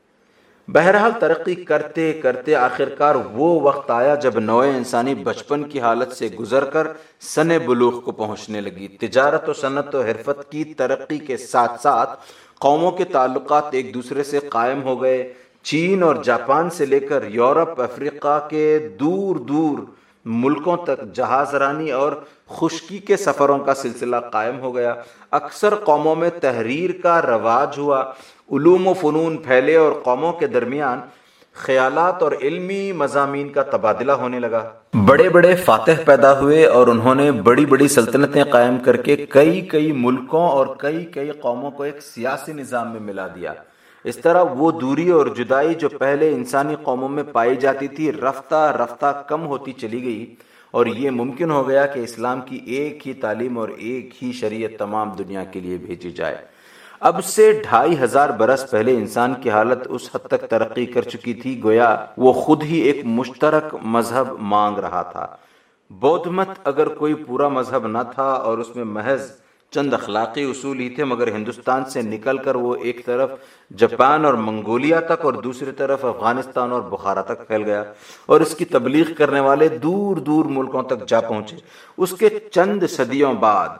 بہرحال ترقی کرتے کرتے آخرکار وہ وقت آیا جب نوع انسانی بچپن کی حالت سے گزر کر سن بلوغ کو پہنچنے لگی۔ تجارت و صنعت و حرفت کی ترقی کے ساتھ ساتھ قوموں کے تعلقات ایک دوسرے سے قائم ہو گئے۔ چین اور جاپان سے لے کر یورپ، افریقہ کے دور دور ملکوں تک جہاز رانی اور خشکی کے سفروں کا سلسلہ قائم ہو گیا۔ اکثر قوموں میں تحریر کا رواج ہوا، علوم و فنون پھیلے اور قوموں کے درمیان خیالات اور علمی مضامین کا تبادلہ ہونے لگا۔ بڑے بڑے فاتح پیدا ہوئے اور انہوں نے بڑی بڑی سلطنتیں قائم کر کے کئی کئی ملکوں اور کئی کئی قوموں کو ایک سیاسی نظام میں ملا دیا۔ اس طرح وہ دوری اور جدائی جو پہلے انسانی قوموں میں پائی جاتی تھی رفتہ رفتہ کم ہوتی چلی گئی اور یہ ممکن ہو گیا کہ اسلام کی ایک ہی تعلیم اور ایک ہی شریعت تمام دنیا کے لیے بھیجی جائے۔ اب سے ڈھائی ہزار برس پہلے انسان کی حالت اس حد تک ترقی کر چکی تھی گویا وہ خود ہی ایک مشترک مذہب مانگ رہا تھا۔ بودھ مت اگر کوئی پورا مذہب نہ تھا اور اس میں محض چند اخلاقی اصول ہی تھے، مگر ہندوستان سے نکل کر وہ ایک طرف جاپان اور منگولیا تک اور دوسری طرف افغانستان اور بخارا تک پھیل گیا اور اس کی تبلیغ کرنے والے دور دور ملکوں تک جا پہنچے۔ اس کے چند صدیوں بعد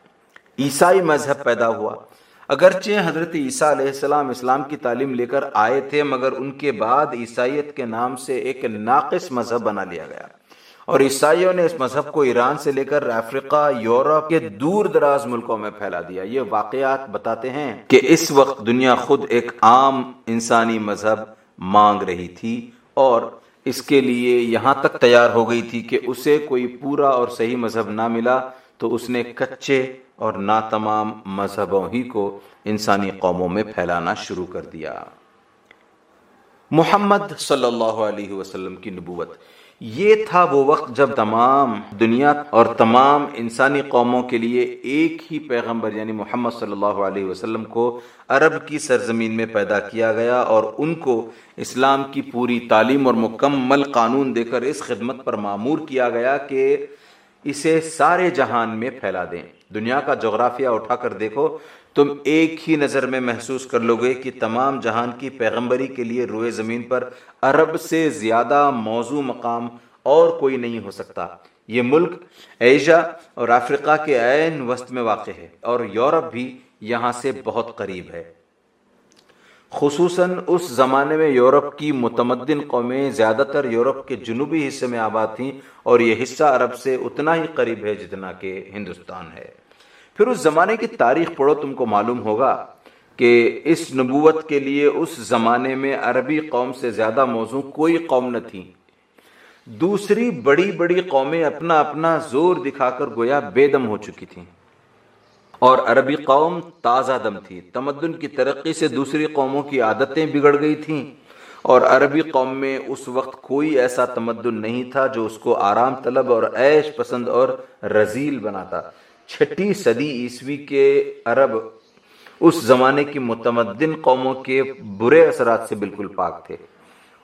عیسائی مذہب پیدا ہوا۔ اگرچہ حضرت عیسیٰ علیہ السلام اسلام کی تعلیم لے کر آئے تھے، مگر ان کے بعد عیسائیت کے نام سے ایک ناقص مذہب بنا لیا گیا اور عیسائیوں نے اس مذہب کو ایران سے لے کر افریقہ، یورپ کے دور دراز ملکوں میں پھیلا دیا۔ یہ واقعات بتاتے ہیں کہ اس وقت دنیا خود ایک عام انسانی مذہب مانگ رہی تھی اور اس کے لیے یہاں تک تیار ہو گئی تھی کہ اسے کوئی پورا اور صحیح مذہب نہ ملا تو اس نے کچے اور ناتمام مذہبوں ہی کو انسانی قوموں میں پھیلانا شروع کر دیا۔ محمد صلی اللہ علیہ وسلم کی نبوت، یہ تھا وہ وقت جب تمام دنیا اور تمام انسانی قوموں کے لیے ایک ہی پیغمبر یعنی محمد صلی اللہ علیہ وسلم کو عرب کی سرزمین میں پیدا کیا گیا اور ان کو اسلام کی پوری تعلیم اور مکمل قانون دے کر اس خدمت پر مامور کیا گیا کہ اسے سارے جہان میں پھیلا دیں۔ دنیا کا جغرافیہ اٹھا کر دیکھو، تم ایک ہی نظر میں محسوس کر لو گے کہ تمام جہان کی پیغمبری کے لیے روئے زمین پر عرب سے زیادہ موضوع مقام اور کوئی نہیں ہو سکتا۔ یہ ملک ایشیا اور افریقہ کے عین وسط میں واقع ہے اور یورپ بھی یہاں سے بہت قریب ہے۔ خصوصاً اس زمانے میں یورپ کی متمدن قومیں زیادہ تر یورپ کے جنوبی حصے میں آباد تھیں اور یہ حصہ عرب سے اتنا ہی قریب ہے جتنا کہ ہندوستان ہے۔ پھر اس زمانے کی تاریخ پڑھو، تم کو معلوم ہوگا کہ اس نبوت کے لیے اس زمانے میں عربی قوم سے زیادہ موزوں کوئی قوم نہ تھی۔ دوسری بڑی بڑی قومیں اپنا اپنا زور دکھا کر گویا بے دم ہو چکی تھیں اور عربی قوم تازہ دم تھی۔ تمدن کی ترقی سے دوسری قوموں کی عادتیں بگڑ گئی تھیں اور عربی قوم میں اس وقت کوئی ایسا تمدن نہیں تھا جو اس کو آرام طلب اور عیش پسند اور رذیل بناتا۔ چھٹی صدی عیسوی کے عرب اس زمانے کی متمدن قوموں کے برے اثرات سے بالکل پاک تھے۔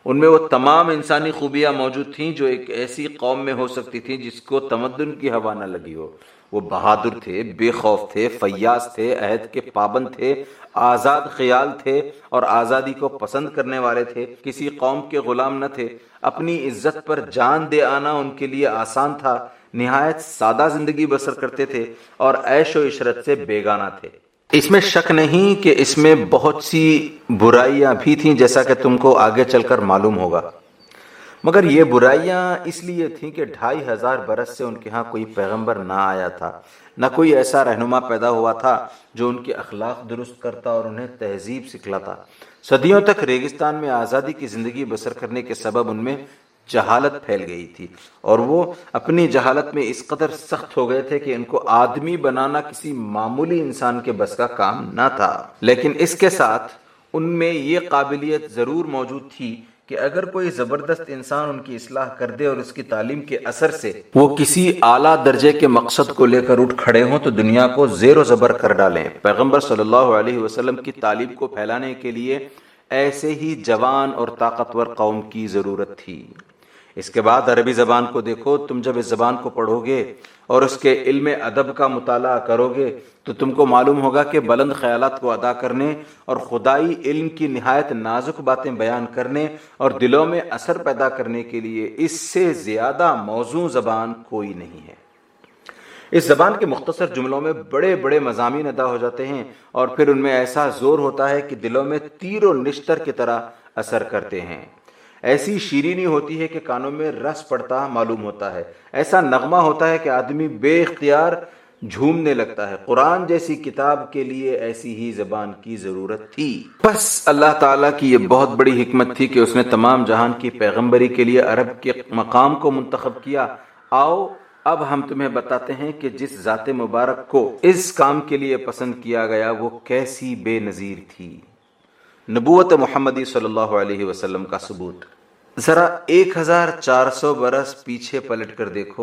ان میں وہ تمام انسانی خوبیاں موجود تھیں جو ایک ایسی قوم میں ہو سکتی تھیں جس کو تمدن کی ہوا نہ لگی ہو۔ وہ بہادر تھے، بے خوف تھے، فیاض تھے، عہد کے پابند تھے، آزاد خیال تھے اور آزادی کو پسند کرنے والے تھے، کسی قوم کے غلام نہ تھے، اپنی عزت پر جان دے آنا ان کے لیے آسان تھا، نہایت سادہ زندگی بسر کرتے تھے اور عیش و عشرت سے بیگانہ تھے۔ اس میں شک نہیں کہ اس میں بہت سی برائیاں بھی تھیں، جیسا کہ تم کو آگے چل کر معلوم ہوگا، مگر یہ برائیاں اس لیے تھیں کہ ڈھائی ہزار برس سے ان کے ہاں کوئی پیغمبر نہ آیا تھا، نہ کوئی ایسا رہنما پیدا ہوا تھا جو ان کے اخلاق درست کرتا اور انہیں تہذیب سکھلاتا۔ صدیوں تک ریگستان میں آزادی کی زندگی بسر کرنے کے سبب ان میں جہالت پھیل گئی تھی، اور وہ اپنی جہالت میں اس قدر سخت ہو گئے تھے کہ ان کو آدمی بنانا کسی معمولی انسان کے بس کا کام نہ تھا۔ لیکن اس کے ساتھ ان میں یہ قابلیت ضرور موجود تھی کہ اگر کوئی زبردست انسان ان کی اصلاح کر دے اور اس کی تعلیم کے اثر سے وہ کسی اعلیٰ درجے کے مقصد کو لے کر اٹھ کھڑے ہوں تو دنیا کو زیر و زبر کر ڈالیں۔ پیغمبر صلی اللہ علیہ وسلم کی تعلیم کو پھیلانے کے لیے ایسے ہی جوان اور طاقتور قوم کی ضرورت تھی۔ اس کے بعد عربی زبان کو دیکھو، تم جب اس زبان کو پڑھو گے اور اس کے علم ادب کا مطالعہ کرو گے تو تم کو معلوم ہوگا کہ بلند خیالات کو ادا کرنے اور خدائی علم کی نہایت نازک باتیں بیان کرنے اور دلوں میں اثر پیدا کرنے کے لیے اس سے زیادہ موزوں زبان کوئی نہیں ہے۔ اس زبان کے مختصر جملوں میں بڑے بڑے مضامین ادا ہو جاتے ہیں اور پھر ان میں ایسا زور ہوتا ہے کہ دلوں میں تیر و نشتر کی طرح اثر کرتے ہیں۔ ایسی شیرینی ہوتی ہے کہ کانوں میں رس پڑتا معلوم ہوتا ہے، ایسا نغمہ ہوتا ہے کہ آدمی بے اختیار جھومنے لگتا ہے۔ قرآن جیسی کتاب کے لیے ایسی ہی زبان کی ضرورت تھی۔ بس اللہ تعالیٰ کی یہ بہت بڑی حکمت تھی کہ اس نے تمام جہان کی پیغمبری کے لیے عرب کے مقام کو منتخب کیا۔ آؤ اب ہم تمہیں بتاتے ہیں کہ جس ذات مبارک کو اس کام کے لیے پسند کیا گیا وہ کیسی بے نظیر تھی۔ نبوت محمدی صلی اللہ علیہ وسلم کا ثبوت۔ ذرا ایک ہزار چار سو برس پیچھے پلٹ کر دیکھو،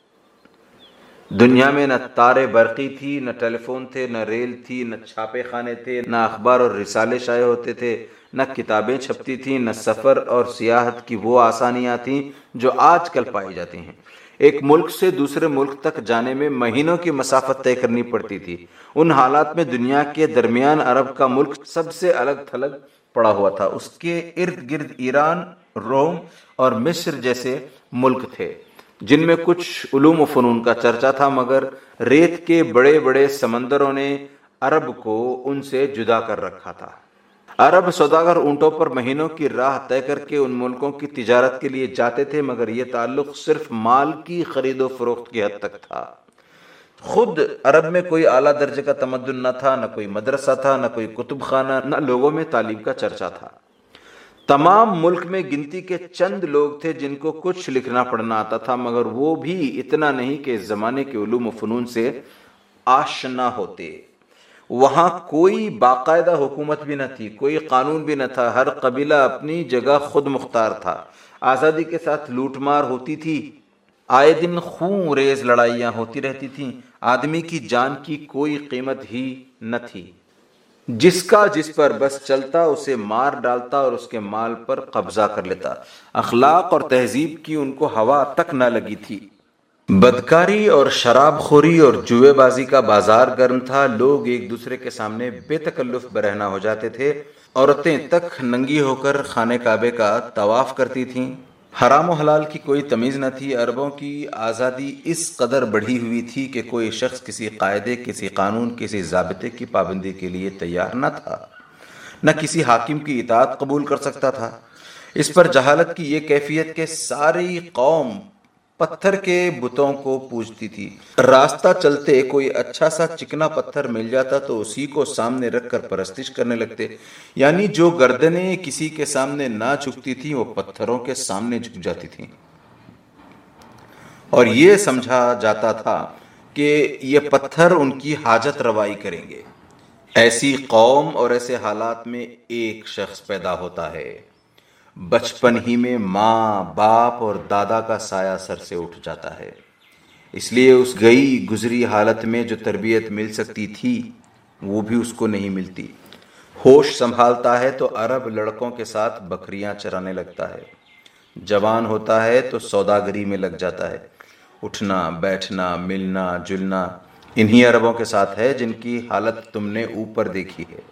دنیا میں نہ تارے برقی تھی، نہ ٹیلی فون تھے، نہ ریل تھی، نہ چھاپے خانے تھے، نہ اخبار اور رسالے شائع ہوتے تھے، نہ کتابیں چھپتی تھیں، نہ سفر اور سیاحت کی وہ آسانیاں تھیں جو آج کل پائی جاتی ہیں۔ ایک ملک سے دوسرے ملک تک جانے میں مہینوں کی مسافت طے کرنی پڑتی تھی۔ ان حالات میں دنیا کے درمیان عرب کا ملک سب سے الگ تھلگ پڑا ہوا تھا۔ اس کے ارد گرد ایران، روم اور مصر جیسے ملک تھے جن میں کچھ علوم و فنون کا چرچا تھا، مگر ریت کے بڑے بڑے سمندروں نے عرب کو ان سے جدا کر رکھا تھا۔ عرب سوداگر اونٹوں پر مہینوں کی راہ طے کر کے ان ملکوں کی تجارت کے لیے جاتے تھے، مگر یہ تعلق صرف مال کی خرید و فروخت کی حد تک تھا۔ خود عرب میں کوئی اعلیٰ درجے کا تمدن نہ تھا، نہ کوئی مدرسہ تھا، نہ کوئی کتب خانہ، نہ لوگوں میں تعلیم کا چرچا تھا۔ تمام ملک میں گنتی کے چند لوگ تھے جن کو کچھ لکھنا پڑھنا آتا تھا، مگر وہ بھی اتنا نہیں کہ اس زمانے کے علوم و فنون سے آشنا ہوتے۔ وہاں کوئی باقاعدہ حکومت بھی نہ تھی، کوئی قانون بھی نہ تھا، ہر قبیلہ اپنی جگہ خود مختار تھا۔ آزادی کے ساتھ لوٹ مار ہوتی تھی، آئے دن خون ریز لڑائیاں ہوتی رہتی تھیں، آدمی کی جان کی کوئی قیمت ہی نہ تھی، جس کا جس پر بس چلتا اسے مار ڈالتا اور اس کے مال پر قبضہ کر لیتا۔ اخلاق اور تہذیب کی ان کو ہوا تک نہ لگی تھی۔ بدکاری اور شراب خوری اور جوئے بازی کا بازار گرم تھا، لوگ ایک دوسرے کے سامنے بے تکلف برہنہ ہو جاتے تھے، عورتیں تک ننگی ہو کر خانہ کعبے کا طواف کرتی تھیں، حرام و حلال کی کوئی تمیز نہ تھی۔ عربوں کی آزادی اس قدر بڑھی ہوئی تھی کہ کوئی شخص کسی قاعدے، کسی قانون، کسی ضابطے کی پابندی کے لیے تیار نہ تھا، نہ کسی حاکم کی اطاعت قبول کر سکتا تھا۔ اس پر جہالت کی یہ کیفیت کہ ساری قوم پتھر کے بتوں کو پوجتی تھی۔ راستہ چلتے کوئی اچھا سا چکنا پتھر مل جاتا تو اسی کو سامنے رکھ کر پرستش کرنے لگتے، یعنی جو گردنیں کسی کے سامنے نہ جھکتی تھیں وہ پتھروں کے سامنے جھک جاتی تھیں، اور یہ سمجھا جاتا تھا کہ یہ پتھر ان کی حاجت روائی کریں گے۔ ایسی قوم اور ایسے حالات میں ایک شخص پیدا ہوتا ہے، بچپن ہی میں ماں، باپ اور دادا کا سایہ سر سے اٹھ جاتا ہے، اس لیے اس گئی گزری حالت میں جو تربیت مل سکتی تھی وہ بھی اس کو نہیں ملتی۔ ہوش سنبھالتا ہے تو عرب لڑکوں کے ساتھ بکریاں چرانے لگتا ہے، جوان ہوتا ہے تو سوداگری میں لگ جاتا ہے، اٹھنا بیٹھنا ملنا جلنا انہی عربوں کے ساتھ ہے جن کی حالت تم نے اوپر دیکھی ہے۔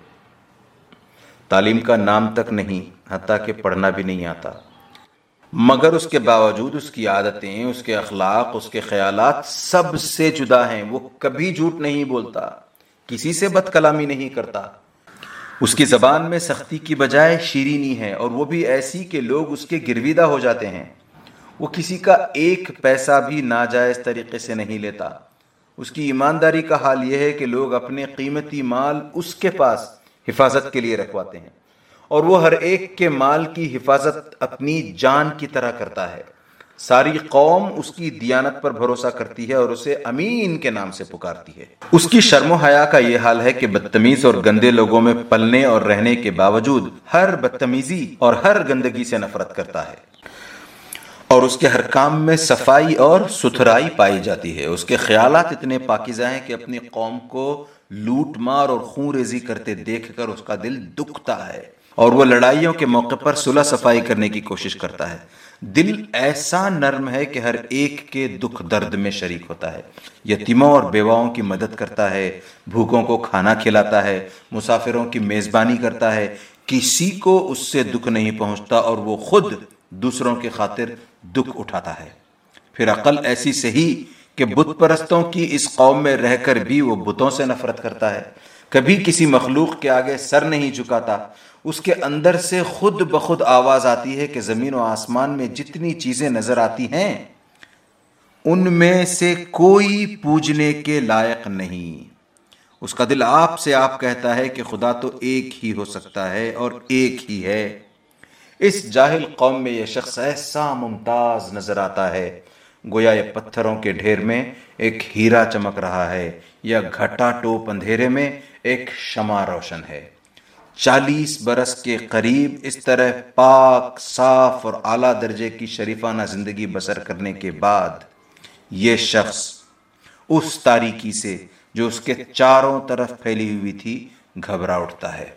تعلیم کا نام تک نہیں، حتیٰ کہ پڑھنا بھی نہیں آتا، مگر اس کے باوجود اس کی عادتیں، اس کے اخلاق، اس کے خیالات سب سے جدا ہیں۔ وہ کبھی جھوٹ نہیں بولتا، کسی سے بد کلامی نہیں کرتا، اس کی زبان میں سختی کی بجائے شیرینی ہے، اور وہ بھی ایسی کہ لوگ اس کے گرویدہ ہو جاتے ہیں۔ وہ کسی کا ایک پیسہ بھی ناجائز طریقے سے نہیں لیتا۔ اس کی ایمانداری کا حال یہ ہے کہ لوگ اپنے قیمتی مال اس کے پاس حفاظت کے لیے رکھواتے ہیں، اور وہ ہر ایک کے مال کی حفاظت اپنی جان کی طرح کرتا ہے۔ ساری قوم اس کی دیانت پر بھروسہ کرتی ہے اور اسے امین کے نام سے پکارتی ہے۔ اس کی شرم و حیا کا یہ حال ہے کہ بدتمیز اور گندے لوگوں میں پلنے اور رہنے کے باوجود ہر بدتمیزی اور ہر گندگی سے نفرت کرتا ہے، اور اس کے ہر کام میں صفائی اور ستھرائی پائی جاتی ہے۔ اس کے خیالات اتنے پاکیزہ ہیں کہ اپنی قوم کو لوٹ مار اور خون ریزی کرتے دیکھ کر اس کا دل دکھتا ہے، اور وہ لڑائیوں کے موقع پر صلح صفائی کرنے کی کوشش کرتا ہے۔ دل ایسا نرم ہے کہ ہر ایک کے دکھ درد میں شریک ہوتا ہے، یتیموں اور بیواؤں کی مدد کرتا ہے، بھوکوں کو کھانا کھلاتا ہے، مسافروں کی میزبانی کرتا ہے، کسی کو اس سے دکھ نہیں پہنچتا، اور وہ خود دوسروں کے خاطر دکھ اٹھاتا ہے۔ پھر عقل ایسی صحیح کہ بت پرستوں کی اس قوم میں رہ کر بھی وہ بتوں سے نفرت کرتا ہے، کبھی کسی مخلوق کے آگے سر نہیں جھکاتا۔ اس کے اندر سے خود بخود آواز آتی ہے کہ زمین و آسمان میں جتنی چیزیں نظر آتی ہیں ان میں سے کوئی پوجنے کے لائق نہیں۔ اس کا دل آپ سے آپ کہتا ہے کہ خدا تو ایک ہی ہو سکتا ہے اور ایک ہی ہے۔ اس جاہل قوم میں یہ شخص ایسا ممتاز نظر آتا ہے گویا یہ پتھروں کے ڈھیر میں ایک ہیرا چمک رہا ہے، یا گھٹا ٹوپ اندھیرے میں ایک شمع روشن ہے۔ چالیس برس کے قریب اس طرح پاک صاف اور اعلیٰ درجے کی شریفانہ زندگی بسر کرنے کے بعد یہ شخص اس تاریکی سے جو اس کے چاروں طرف پھیلی ہوئی تھی گھبرا اٹھتا ہے۔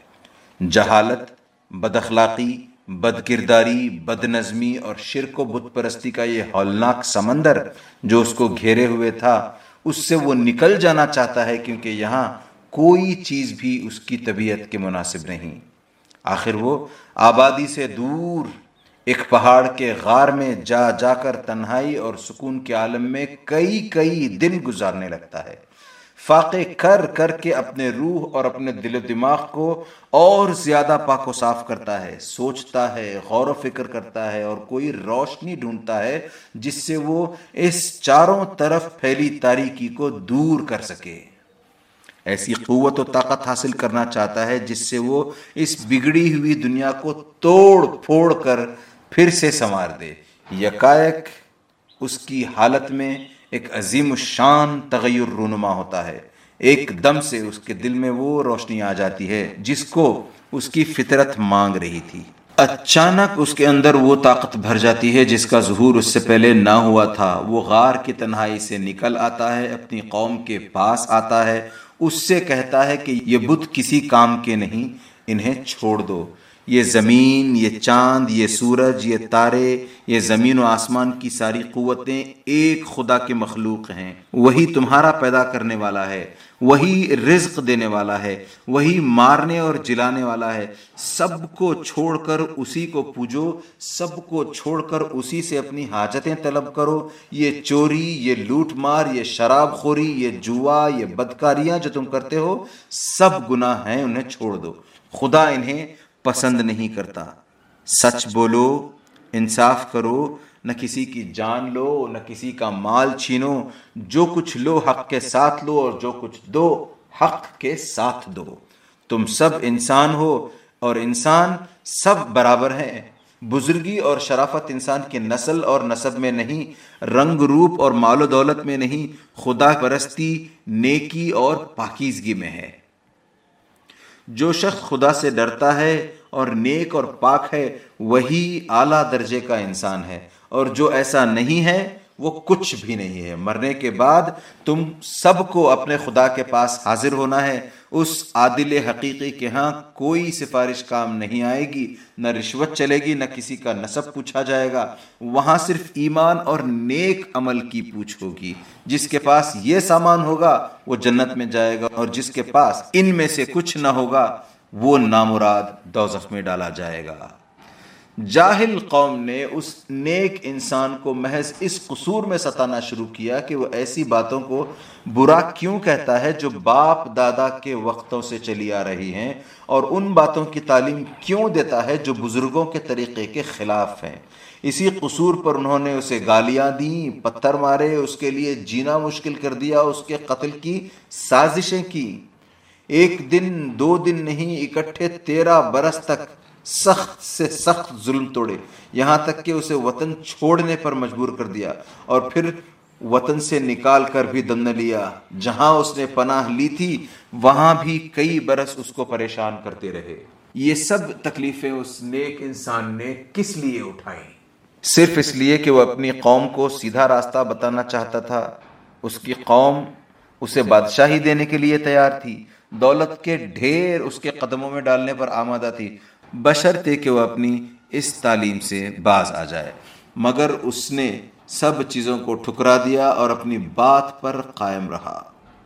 جہالت، بد اخلاقی، بد کرداری، بد نظمی اور شرک و بت پرستی کا یہ ہولناک سمندر جو اس کو گھیرے ہوئے تھا، اس سے وہ نکل جانا چاہتا ہے، کیونکہ یہاں کوئی چیز بھی اس کی طبیعت کے مناسب نہیں۔ آخر وہ آبادی سے دور ایک پہاڑ کے غار میں جا جا کر تنہائی اور سکون کے عالم میں کئی کئی دن گزارنے لگتا ہے، فاقے کر کر کے اپنے روح اور اپنے دل و دماغ کو اور زیادہ پاک و صاف کرتا ہے، سوچتا ہے، غور و فکر کرتا ہے، اور کوئی روشنی ڈھونڈتا ہے جس سے وہ اس چاروں طرف پھیلی تاریکی کو دور کر سکے۔ ایسی قوت و طاقت حاصل کرنا چاہتا ہے جس سے وہ اس بگڑی ہوئی دنیا کو توڑ پھوڑ کر پھر سے سنوار دے۔ یکایک اس کی حالت میں ایک عظیم الشان تغیر رونما ہوتا ہے، ایک دم سے اس کے دل میں وہ روشنی آ جاتی ہے جس کو اس کی فطرت مانگ رہی تھی۔ اچانک اس کے اندر وہ طاقت بھر جاتی ہے جس کا ظہور اس سے پہلے نہ ہوا تھا۔ وہ غار کی تنہائی سے نکل آتا ہے، اپنی قوم کے پاس آتا ہے، اس سے کہتا ہے کہ یہ بت کسی کام کے نہیں، انہیں چھوڑ دو۔ یہ زمین، یہ چاند، یہ سورج، یہ تارے، یہ زمین و آسمان کی ساری قوتیں ایک خدا کے مخلوق ہیں۔ وہی تمہارا پیدا کرنے والا ہے، وہی رزق دینے والا ہے، وہی مارنے اور جلانے والا ہے۔ سب کو چھوڑ کر اسی کو پوجو، سب کو چھوڑ کر اسی سے اپنی حاجتیں طلب کرو۔ یہ چوری، یہ لوٹ مار، یہ شراب خوری، یہ جوا، یہ بدکاریاں جو تم کرتے ہو سب گناہ ہیں، انہیں چھوڑ دو۔ خدا انہیں پسند نہیں کرتا۔ سچ بولو، انصاف کرو، نہ کسی کی جان لو، نہ کسی کا مال چھینو۔ جو کچھ لو حق کے ساتھ لو، اور جو کچھ دو حق کے ساتھ دو۔ تم سب انسان ہو اور انسان سب برابر ہیں۔ بزرگی اور شرافت انسان کی نسل اور نسب میں نہیں، رنگ روپ اور مال و دولت میں نہیں، خدا پرستی، نیکی اور پاکیزگی میں ہے۔ جو شخص خدا سے ڈرتا ہے اور نیک اور پاک ہے وہی اعلیٰ درجے کا انسان ہے، اور جو ایسا نہیں ہے وہ کچھ بھی نہیں ہے۔ مرنے کے بعد تم سب کو اپنے خدا کے پاس حاضر ہونا ہے۔ اس عادل حقیقی کے ہاں کوئی سفارش کام نہیں آئے گی، نہ رشوت چلے گی، نہ کسی کا نسب پوچھا جائے گا۔ وہاں صرف ایمان اور نیک عمل کی پوچھ ہوگی۔ جس کے پاس یہ سامان ہوگا وہ جنت میں جائے گا، اور جس کے پاس ان میں سے کچھ نہ ہوگا وہ نامراد دوزخ میں ڈالا جائے گا۔ جاہل قوم نے اس نیک انسان کو محض اس قصور میں ستانا شروع کیا کہ وہ ایسی باتوں کو برا کیوں کہتا ہے جو باپ دادا کے وقتوں سے چلی آ رہی ہیں، اور ان باتوں کی تعلیم کیوں دیتا ہے جو بزرگوں کے طریقے کے خلاف ہیں۔ اسی قصور پر انہوں نے اسے گالیاں دیں، پتھر مارے، اس کے لیے جینا مشکل کر دیا، اس کے قتل کی سازشیں کی۔ ایک دن دو دن نہیں، اکٹھے تیرہ برس تک سخت سے سخت ظلم توڑے، یہاں تک کہ اسے وطن چھوڑنے پر مجبور کر دیا، اور پھر وطن سے نکال کر بھی دم نہ لیا۔ جہاں اس نے پناہ لی تھی وہاں بھی کئی برس اس کو پریشان کرتے رہے۔ یہ سب تکلیفیں اس نیک انسان نے کس لیے اٹھائیں؟ صرف اس لیے کہ وہ اپنی قوم کو سیدھا راستہ بتانا چاہتا تھا۔ اس کی قوم اسے بادشاہی دینے کے لیے تیار تھی، دولت کے ڈھیر اس کے قدموں میں ڈالنے پر آمادہ تھی، بشرطے کہ وہ اپنی اس تعلیم سے باز آ جائے۔ مگر اس نے سب چیزوں کو ٹھکرا دیا اور اپنی بات پر قائم رہا۔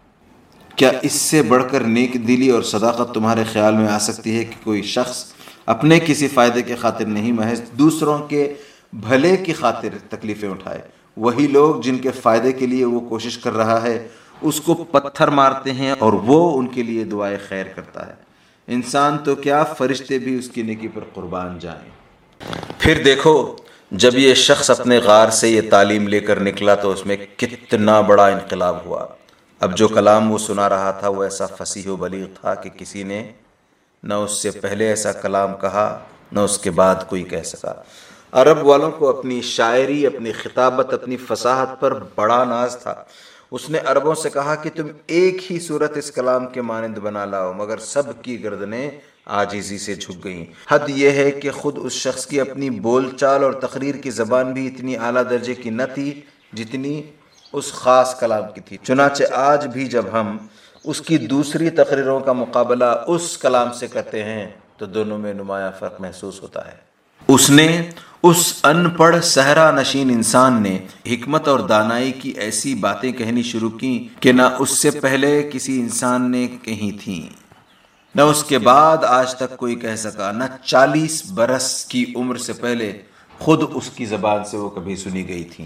کیا اس سے بڑھ کر نیک دلی اور صداقت تمہارے خیال میں آ سکتی ہے کہ کوئی شخص اپنے کسی فائدے کے خاطر نہیں، محض دوسروں کے بھلے کی خاطر تکلیفیں اٹھائے؟ وہی لوگ جن کے فائدے کے لیے وہ کوشش کر رہا ہے اس کو پتھر مارتے ہیں اور وہ ان کے لیے دعائے خیر کرتا ہے۔ انسان تو کیا، فرشتے بھی اس کی نیکی پر قربان جائیں۔ پھر دیکھو، جب یہ شخص اپنے غار سے یہ تعلیم لے کر نکلا تو اس میں کتنا بڑا انقلاب ہوا۔ اب جو کلام وہ سنا رہا تھا وہ ایسا فصیح و بلیغ تھا کہ کسی نے نہ اس سے پہلے ایسا کلام کہا نہ اس کے بعد کوئی کہہ سکا۔ عرب والوں کو اپنی شاعری، اپنی خطابت، اپنی فصاحت پر بڑا ناز تھا۔ اس نے عربوں سے کہا کہ تم ایک ہی صورت اس کلام کے مانند بنا لاؤ، مگر سب کی گردنیں عاجزی سے جھک گئیں۔ حد یہ ہے کہ خود اس شخص کی اپنی بول چال اور تقریر کی زبان بھی اتنی اعلیٰ درجے کی نہ تھی جتنی اس خاص کلام کی تھی۔ چنانچہ آج بھی جب ہم اس کی دوسری تقریروں کا مقابلہ اس کلام سے کرتے ہیں تو دونوں میں نمایاں فرق محسوس ہوتا ہے۔ اس نے اس ان پڑھ صحرا نشین انسان نے حکمت اور دانائی کی ایسی باتیں کہنی شروع کی کہ نہ اس سے پہلے کسی انسان نے کہی تھیں، نہ اس کے بعد آج تک کوئی کہہ سکا، نہ چالیس برس کی عمر سے پہلے خود اس کی زبان سے وہ کبھی سنی گئی تھیں۔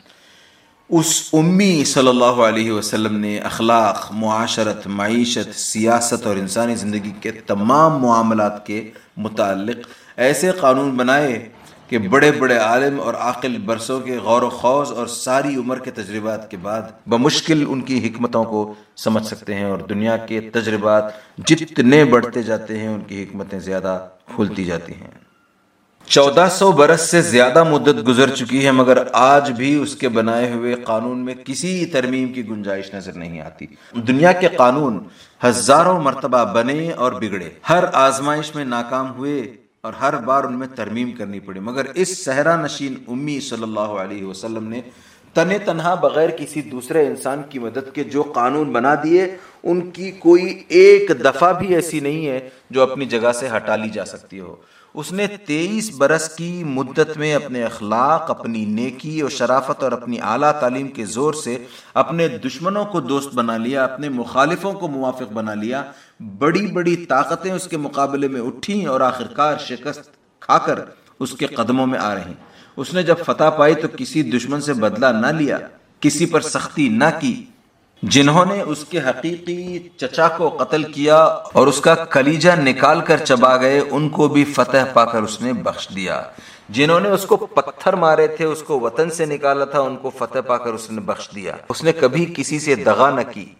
اس امی صلی اللہ علیہ وسلم نے اخلاق، معاشرت، معیشت، سیاست اور انسانی زندگی کے تمام معاملات کے متعلق ایسے قانون بنائے کہ بڑے بڑے عالم اور عاقل برسوں کے غور و خوض اور ساری عمر کے تجربات کے بعد بمشکل ان کی حکمتوں کو سمجھ سکتے ہیں، اور دنیا کے تجربات جتنے بڑھتے جاتے ہیں ان کی حکمتیں زیادہ کھلتی جاتی ہیں۔ چودہ سو برس سے زیادہ مدت گزر چکی ہے مگر آج بھی اس کے بنائے ہوئے قانون میں کسی ترمیم کی گنجائش نظر نہیں آتی۔ دنیا کے قانون ہزاروں مرتبہ بنے اور بگڑے، ہر آزمائش میں ناکام ہوئے اور ہر بار ان میں ترمیم کرنی پڑی، مگر اس صحرا نشین امی صلی اللہ علیہ وسلم نے تنے تنہا بغیر کسی دوسرے انسان کی مدد کے جو قانون بنا دیے ان کی کوئی ایک دفعہ بھی ایسی نہیں ہے جو اپنی جگہ سے ہٹا لی جا سکتی ہو۔ اس نے تیئیس برس کی مدت میں اپنے اخلاق، اپنی نیکی اور شرافت اور اپنی اعلیٰ تعلیم کے زور سے اپنے دشمنوں کو دوست بنا لیا، اپنے مخالفوں کو موافق بنا لیا۔ بڑی بڑی طاقتیں اس کے مقابلے میں اٹھیں اور آخرکار شکست کھا کر اس کے قدموں میں آ رہیں۔ اس نے جب فتح پائی تو کسی دشمن سے بدلہ نہ لیا، کسی پر سختی نہ کی۔ جنہوں نے اس کے حقیقی چچا کو قتل کیا اور اس کا کلیجہ نکال کر چبا گئے ان کو بھی فتح پا کر اس نے بخش دیا۔ جنہوں نے اس کو پتھر مارے تھے، اس کو وطن سے نکالا تھا، ان کو فتح پا کر اس نے بخش دیا۔ اس نے کبھی کسی سے دغا نہ کی،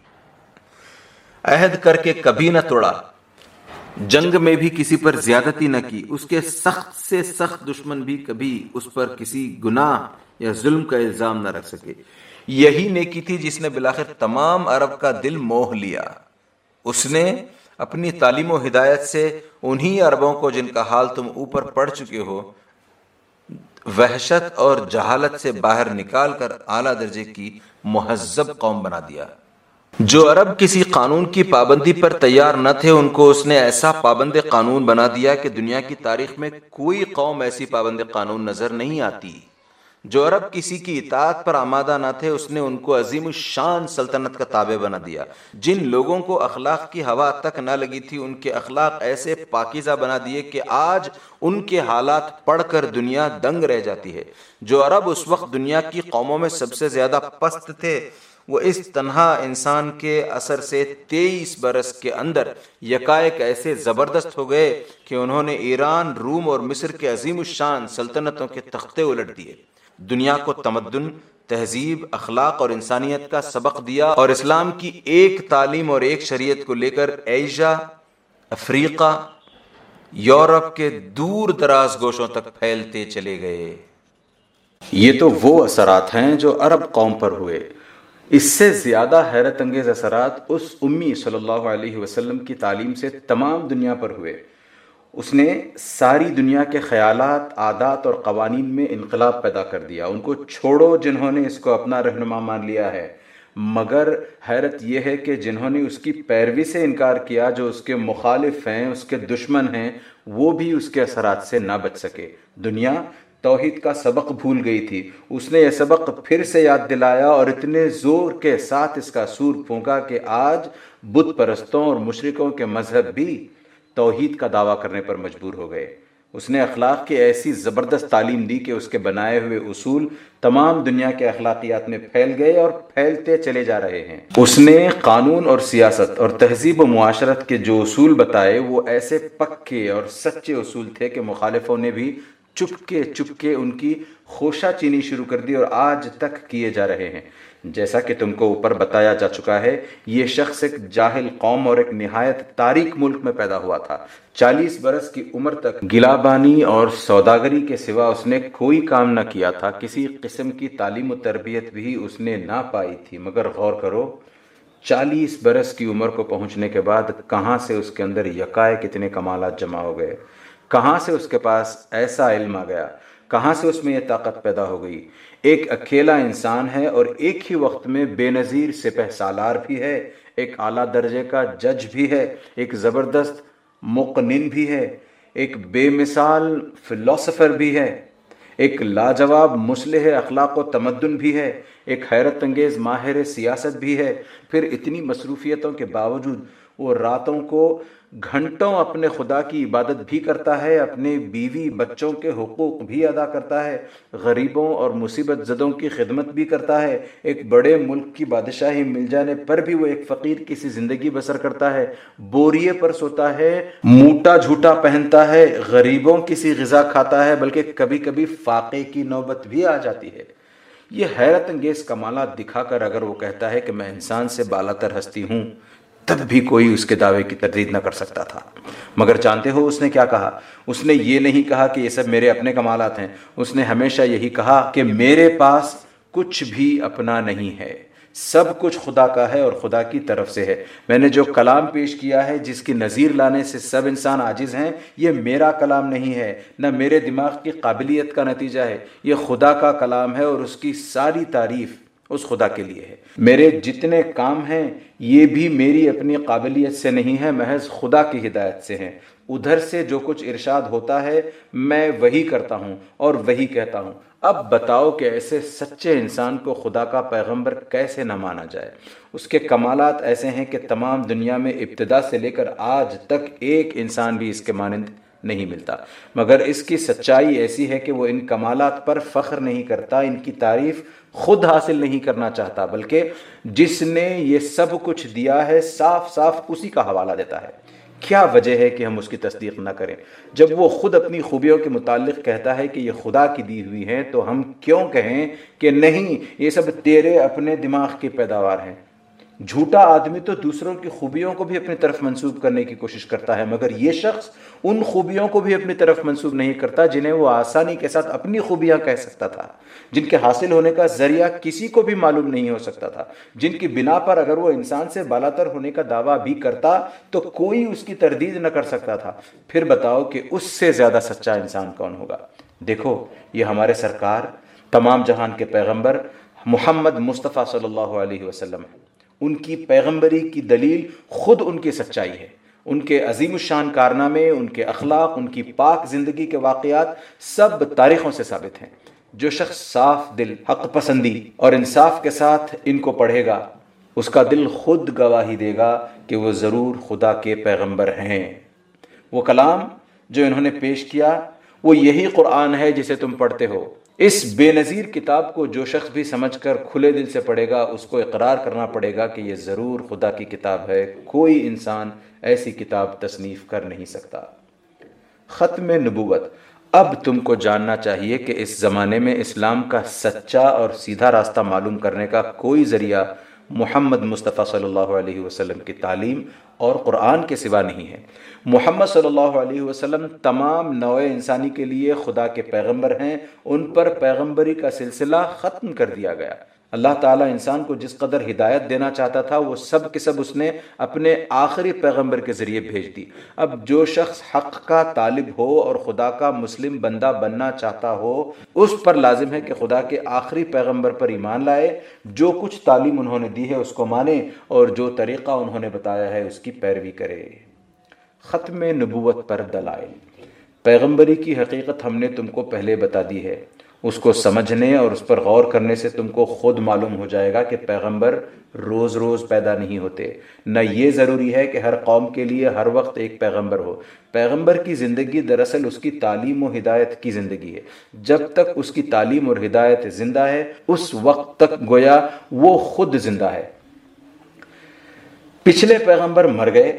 عہد کر کے کبھی نہ توڑا، جنگ میں بھی کسی پر زیادتی نہ کی۔ اس کے سخت سے سخت دشمن بھی کبھی اس پر کسی گناہ یا ظلم کا الزام نہ رکھ سکے۔ یہی نیکی تھی جس نے بالآخر تمام عرب کا دل موہ لیا۔ اس نے اپنی تعلیم و ہدایت سے انہی عربوں کو جن کا حال تم اوپر پڑھ چکے ہو وحشت اور جہالت سے باہر نکال کر اعلیٰ درجے کی مہذب قوم بنا دیا۔ جو عرب کسی قانون کی پابندی پر تیار نہ تھے، ان کو اس نے ایسا پابند قانون بنا دیا کہ دنیا کی تاریخ میں کوئی قوم ایسی پابند قانون نظر نہیں آتی۔ جو عرب کسی کی اطاعت پر آمادہ نہ تھے، اس نے ان کو عظیم الشان سلطنت کا تابع بنا دیا۔ جن لوگوں کو اخلاق کی ہوا تک نہ لگی تھی، ان کے اخلاق ایسے پاکیزہ بنا دیے کہ آج ان کے حالات پڑھ کر دنیا دنگ رہ جاتی ہے۔ جو عرب اس وقت دنیا کی قوموں میں سب سے زیادہ پست تھے، وہ اس تنہا انسان کے اثر سے تیئیس برس کے اندر یکایک ایسے زبردست ہو گئے کہ انہوں نے ایران، روم اور مصر کے عظیم الشان سلطنتوں کے تختے الٹ دیے، دنیا کو تمدن، تہذیب، اخلاق اور انسانیت کا سبق دیا، اور اسلام کی ایک تعلیم اور ایک شریعت کو لے کر ایشیا، افریقہ، یورپ کے دور دراز گوشوں تک پھیلتے چلے گئے۔ یہ تو وہ اثرات ہیں جو عرب قوم پر ہوئے۔ اس سے زیادہ حیرت انگیز اثرات اس امی صلی اللہ علیہ وسلم کی تعلیم سے تمام دنیا پر ہوئے۔ اس نے ساری دنیا کے خیالات، عادات اور قوانین میں انقلاب پیدا کر دیا۔ ان کو چھوڑو جنہوں نے اس کو اپنا رہنما مان لیا ہے، مگر حیرت یہ ہے کہ جنہوں نے اس کی پیروی سے انکار کیا، جو اس کے مخالف ہیں، اس کے دشمن ہیں، وہ بھی اس کے اثرات سے نہ بچ سکے۔ دنیا توحید کا سبق بھول گئی تھی، اس نے یہ سبق پھر سے یاد دلایا اور اتنے زور کے ساتھ اس کا سور پھونکا کہ آج بت پرستوں اور مشرکوں کے مذہب بھی توحید کا دعویٰ کرنے پر مجبور ہو گئے۔ اس نے اخلاق کی ایسی زبردست تعلیم دی کہ اس کے بنائے ہوئے اصول تمام دنیا کے اخلاقیات میں پھیل گئے اور پھیلتے چلے جا رہے ہیں۔ اس نے قانون اور سیاست اور تہذیب و معاشرت کے جو اصول بتائے، وہ ایسے پکے اور سچے اصول تھے کہ مخالفوں نے بھی چپکے چپکے ان کی خوشہ چینی شروع کر دی اور آج تک کیے جا رہے ہیں۔ جیسا کہ تم کو اوپر بتایا جا چکا ہے، یہ شخص ایک جاہل قوم اور ایک نہایت تاریک ملک میں پیدا ہوا تھا۔ چالیس برس کی عمر تک گلابانی اور سوداگری کے سوا اس نے کوئی کام نہ کیا تھا، کسی قسم کی تعلیم و تربیت بھی اس نے نہ پائی تھی۔ مگر غور کرو، چالیس برس کی عمر کو پہنچنے کے بعد کہاں سے اس کے اندر یکایک اتنے کمالات جمع ہو گئے، کہاں سے اس کے پاس ایسا علم آ گیا، کہاں سے اس میں یہ طاقت پیدا ہو گئی۔ ایک اکیلا انسان ہے اور ایک ہی وقت میں بے نظیر سپہ سالار بھی ہے، ایک اعلیٰ درجے کا جج بھی ہے، ایک زبردست مقنن بھی ہے، ایک بے مثال فلسفر بھی ہے، ایک لاجواب مصلح اخلاق و تمدن بھی ہے، ایک حیرت انگیز ماہر سیاست بھی ہے۔ پھر اتنی مصروفیتوں کے باوجود وہ راتوں کو گھنٹوں اپنے خدا کی عبادت بھی کرتا ہے، اپنے بیوی بچوں کے حقوق بھی ادا کرتا ہے، غریبوں اور مصیبت زدوں کی خدمت بھی کرتا ہے۔ ایک بڑے ملک کی بادشاہی مل جانے پر بھی وہ ایک فقیر کی سی زندگی بسر کرتا ہے، بوریے پر سوتا ہے، موٹا جھوٹا پہنتا ہے، غریبوں کی سی غذا کھاتا ہے، بلکہ کبھی کبھی فاقے کی نوبت بھی آ جاتی ہے۔ یہ حیرت انگیز کمالات دکھا کر اگر وہ کہتا ہے کہ میں انسان سے بالاتر ہستی ہوں، تب بھی کوئی اس کے دعوے کی تردید نہ کر سکتا تھا۔ مگر جانتے ہو اس نے کیا کہا؟ اس نے یہ نہیں کہا کہ یہ سب میرے اپنے کمالات ہیں، اس نے ہمیشہ یہی کہا کہ میرے پاس کچھ بھی اپنا نہیں ہے، سب کچھ خدا کا ہے اور خدا کی طرف سے ہے۔ میں نے جو کلام پیش کیا ہے، جس کی نظیر لانے سے سب انسان عاجز ہیں، یہ میرا کلام نہیں ہے، نہ میرے دماغ کی قابلیت کا نتیجہ ہے، یہ خدا کا کلام ہے اور اس کی ساری تعریف اس خدا کے لیے ہے۔ میرے جتنے کام ہیں یہ بھی میری اپنی قابلیت سے نہیں ہے، محض خدا کی ہدایت سے ہیں۔ ادھر سے جو کچھ ارشاد ہوتا ہے میں وہی کرتا ہوں اور وہی کہتا ہوں۔ اب بتاؤ کہ ایسے سچے انسان کو خدا کا پیغمبر کیسے نہ مانا جائے؟ اس کے کمالات ایسے ہیں کہ تمام دنیا میں ابتدا سے لے کر آج تک ایک انسان بھی اس کے مانند نہیں ملتا، مگر اس کی سچائی ایسی ہے کہ وہ ان کمالات پر فخر نہیں کرتا، ان کی تعریف خود حاصل نہیں کرنا چاہتا، بلکہ جس نے یہ سب کچھ دیا ہے صاف صاف اسی کا حوالہ دیتا ہے۔ کیا وجہ ہے کہ ہم اس کی تصدیق نہ کریں؟ جب وہ خود اپنی خوبیوں کے متعلق کہتا ہے کہ یہ خدا کی دی ہوئی ہیں، تو ہم کیوں کہیں کہ نہیں یہ سب تیرے اپنے دماغ کی پیداوار ہیں؟ جھوٹا آدمی تو دوسروں کی خوبیوں کو بھی اپنی طرف منسوب کرنے کی کوشش کرتا ہے، مگر یہ شخص ان خوبیوں کو بھی اپنی طرف منسوب نہیں کرتا جنہیں وہ آسانی کے ساتھ اپنی خوبیاں کہہ سکتا تھا، جن کے حاصل ہونے کا ذریعہ کسی کو بھی معلوم نہیں ہو سکتا تھا، جن کی بنا پر اگر وہ انسان سے بالاتر ہونے کا دعویٰ بھی کرتا تو کوئی اس کی تردید نہ کر سکتا تھا۔ پھر بتاؤ کہ اس سے زیادہ سچا انسان کون ہوگا؟ دیکھو یہ ہمارے سرکار تمام جہان کے پیغمبر محمد مصطفیٰ صلی اللہ علیہ وسلم ہیں، ان کی پیغمبری کی دلیل خود ان کی سچائی ہے، ان کے عظیم الشان کارنامے، ان کے اخلاق، ان کی پاک زندگی کے واقعات سب تاریخوں سے ثابت ہیں۔ جو شخص صاف دل، حق پسندی اور انصاف کے ساتھ ان کو پڑھے گا، اس کا دل خود گواہی دے گا کہ وہ ضرور خدا کے پیغمبر ہیں۔ وہ کلام جو انہوں نے پیش کیا وہ یہی قرآن ہے جسے تم پڑھتے ہو۔ اس بے نظیر کتاب کو جو شخص بھی سمجھ کر کھلے دل سے پڑھے گا، اس کو اقرار کرنا پڑے گا کہ یہ ضرور خدا کی کتاب ہے، کوئی انسان ایسی کتاب تصنیف کر نہیں سکتا۔ ختم نبوت۔ اب تم کو جاننا چاہیے کہ اس زمانے میں اسلام کا سچا اور سیدھا راستہ معلوم کرنے کا کوئی ذریعہ محمد مصطفیٰ صلی اللہ علیہ وسلم کی تعلیم اور قرآن کے سوا نہیں ہے۔ محمد صلی اللہ علیہ وسلم تمام نوع انسانی کے لیے خدا کے پیغمبر ہیں، ان پر پیغمبری کا سلسلہ ختم کر دیا گیا۔ اللہ تعالیٰ انسان کو جس قدر ہدایت دینا چاہتا تھا وہ سب کے سب اس نے اپنے آخری پیغمبر کے ذریعے بھیج دی۔ اب جو شخص حق کا طالب ہو اور خدا کا مسلم بندہ بننا چاہتا ہو، اس پر لازم ہے کہ خدا کے آخری پیغمبر پر ایمان لائے، جو کچھ تعلیم انہوں نے دی ہے اس کو مانے، اور جو طریقہ انہوں نے بتایا ہے اس کی پیروی کرے۔ ختم نبوت پر دلائل۔ پیغمبری کی حقیقت ہم نے تم کو پہلے بتا دی ہے، اس کو سمجھنے اور اس پر غور کرنے سے تم کو خود معلوم ہو جائے گا کہ پیغمبر روز روز پیدا نہیں ہوتے، نہ یہ ضروری ہے کہ ہر قوم کے لیے ہر وقت ایک پیغمبر ہو۔ پیغمبر کی زندگی دراصل اس کی تعلیم و ہدایت کی زندگی ہے۔ جب تک اس کی تعلیم اور ہدایت زندہ ہے، اس وقت تک گویا وہ خود زندہ ہے۔ پچھلے پیغمبر مر گئے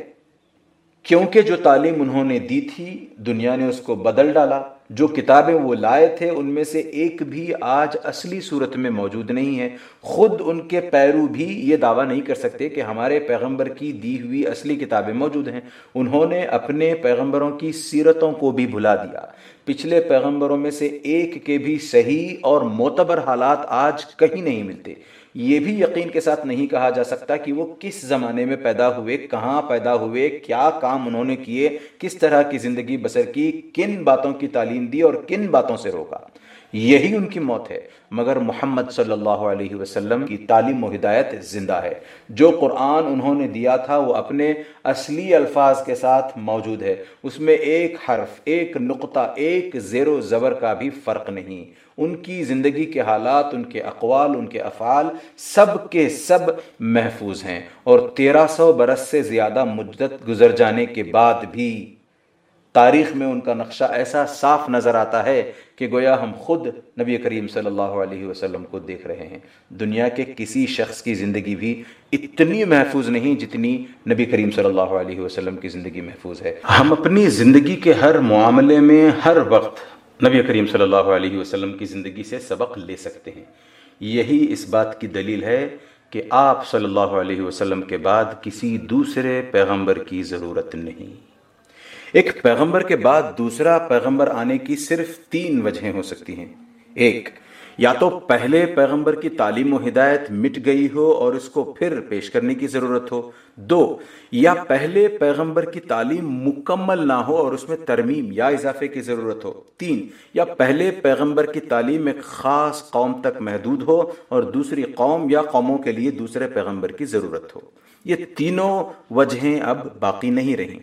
کیونکہ جو تعلیم انہوں نے دی تھی دنیا نے اس کو بدل ڈالا۔ جو کتابیں وہ لائے تھے ان میں سے ایک بھی آج اصلی صورت میں موجود نہیں ہے۔ خود ان کے پیرو بھی یہ دعویٰ نہیں کر سکتے کہ ہمارے پیغمبر کی دی ہوئی اصلی کتابیں موجود ہیں۔ انہوں نے اپنے پیغمبروں کی سیرتوں کو بھی بھلا دیا۔ پچھلے پیغمبروں میں سے ایک کے بھی صحیح اور معتبر حالات آج کہیں نہیں ملتے۔ یہ بھی یقین کے ساتھ نہیں کہا جا سکتا کہ وہ کس زمانے میں پیدا ہوئے، کہاں پیدا ہوئے، کیا کام انہوں نے کیے، کس طرح کی زندگی بسر کی، کن باتوں کی تعلیم دی اور کن باتوں سے روکا۔ یہی ان کی موت ہے، مگر محمد صلی اللہ علیہ وسلم کی تعلیم و ہدایت زندہ ہے۔ جو قرآن انہوں نے دیا تھا وہ اپنے اصلی الفاظ کے ساتھ موجود ہے، اس میں ایک حرف، ایک نقطہ، ایک زیر و زبر کا بھی فرق نہیں۔ ان کی زندگی کے حالات، ان کے اقوال، ان کے افعال سب کے سب محفوظ ہیں، اور تیرہ سو برس سے زیادہ مدت گزر جانے کے بعد بھی تاریخ میں ان کا نقشہ ایسا صاف نظر آتا ہے کہ گویا ہم خود نبی کریم صلی اللہ علیہ وسلم کو دیکھ رہے ہیں۔ دنیا کے کسی شخص کی زندگی بھی اتنی محفوظ نہیں جتنی نبی کریم صلی اللہ علیہ وسلم کی زندگی محفوظ ہے۔ ہم اپنی زندگی کے ہر معاملے میں ہر وقت نبی کریم صلی اللہ علیہ وسلم کی زندگی سے سبق لے سکتے ہیں۔ یہی اس بات کی دلیل ہے کہ آپ صلی اللہ علیہ وسلم کے بعد کسی دوسرے پیغمبر کی ضرورت نہیں۔ ایک پیغمبر کے بعد دوسرا پیغمبر آنے کی صرف تین وجہیں ہو سکتی ہیں۔ ایک، یا تو پہلے پیغمبر کی تعلیم و ہدایت مٹ گئی ہو اور اس کو پھر پیش کرنے کی ضرورت ہو۔ دو، یا پہلے پیغمبر کی تعلیم مکمل نہ ہو اور اس میں ترمیم یا اضافے کی ضرورت ہو۔ تین، یا پہلے پیغمبر کی تعلیم ایک خاص قوم تک محدود ہو اور دوسری قوم یا قوموں کے لیے دوسرے پیغمبر کی ضرورت ہو۔ یہ تینوں وجہیں اب باقی نہیں رہیں۔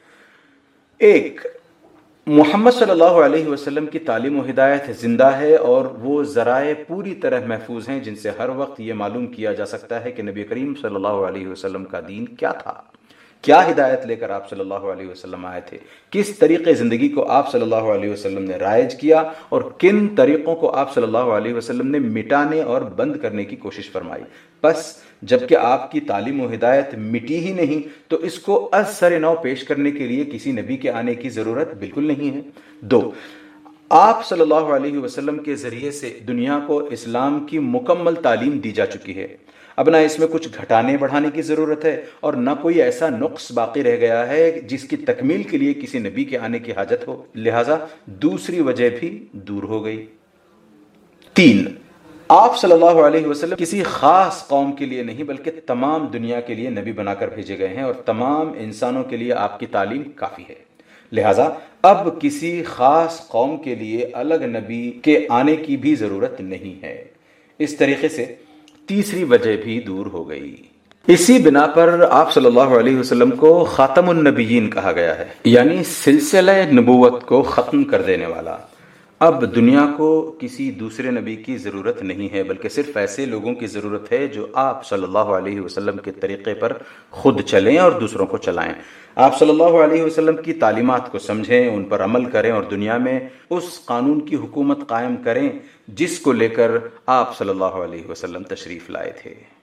ایک، محمد صلی اللہ علیہ وسلم کی تعلیم و ہدایت زندہ ہے اور وہ ذرائع پوری طرح محفوظ ہیں جن سے ہر وقت یہ معلوم کیا جا سکتا ہے کہ نبی کریم صلی اللہ علیہ وسلم کا دین کیا تھا، کیا ہدایت لے کر آپ صلی اللہ علیہ وسلم آئے تھے، کس طریقے زندگی کو آپ صلی اللہ علیہ وسلم نے رائج کیا اور کن طریقوں کو آپ صلی اللہ علیہ وسلم نے مٹانے اور بند کرنے کی کوشش فرمائی۔ بس جبکہ آپ کی تعلیم و ہدایت مٹی ہی نہیں تو اس کو از سر نو پیش کرنے کے لیے کسی نبی کے آنے کی ضرورت بالکل نہیں ہے۔ دو، آپ صلی اللہ علیہ وسلم کے ذریعے سے دنیا کو اسلام کی مکمل تعلیم دی جا چکی ہے، اب نہ اس میں کچھ گھٹانے بڑھانے کی ضرورت ہے اور نہ کوئی ایسا نقص باقی رہ گیا ہے جس کی تکمیل کے لیے کسی نبی کے آنے کی حاجت ہو، لہٰذا دوسری وجہ بھی دور ہو گئی۔ تین، آپ صلی اللہ علیہ وسلم کسی خاص قوم کے لیے نہیں بلکہ تمام دنیا کے لیے نبی بنا کر بھیجے گئے ہیں اور تمام انسانوں کے لیے آپ کی تعلیم کافی ہے، لہٰذا اب کسی خاص قوم کے لیے الگ نبی کے آنے کی بھی ضرورت نہیں ہے۔ اس طریقے سے تیسری وجہ بھی دور ہو گئی۔ اسی بنا پر آپ صلی اللہ علیہ وسلم کو خاتم النبیین کہا گیا ہے، یعنی سلسلہ نبوت کو ختم کر دینے والا۔ اب دنیا کو کسی دوسرے نبی کی ضرورت نہیں ہے، بلکہ صرف ایسے لوگوں کی ضرورت ہے جو آپ صلی اللہ علیہ وسلم کے طریقے پر خود چلیں اور دوسروں کو چلائیں۔ آپ صلی اللہ علیہ وسلم کی تعلیمات کو سمجھیں، ان پر عمل کریں اور دنیا میں اس قانون کی حکومت قائم کریں جس کو لے کر آپ صلی اللہ علیہ وسلم تشریف لائے تھے۔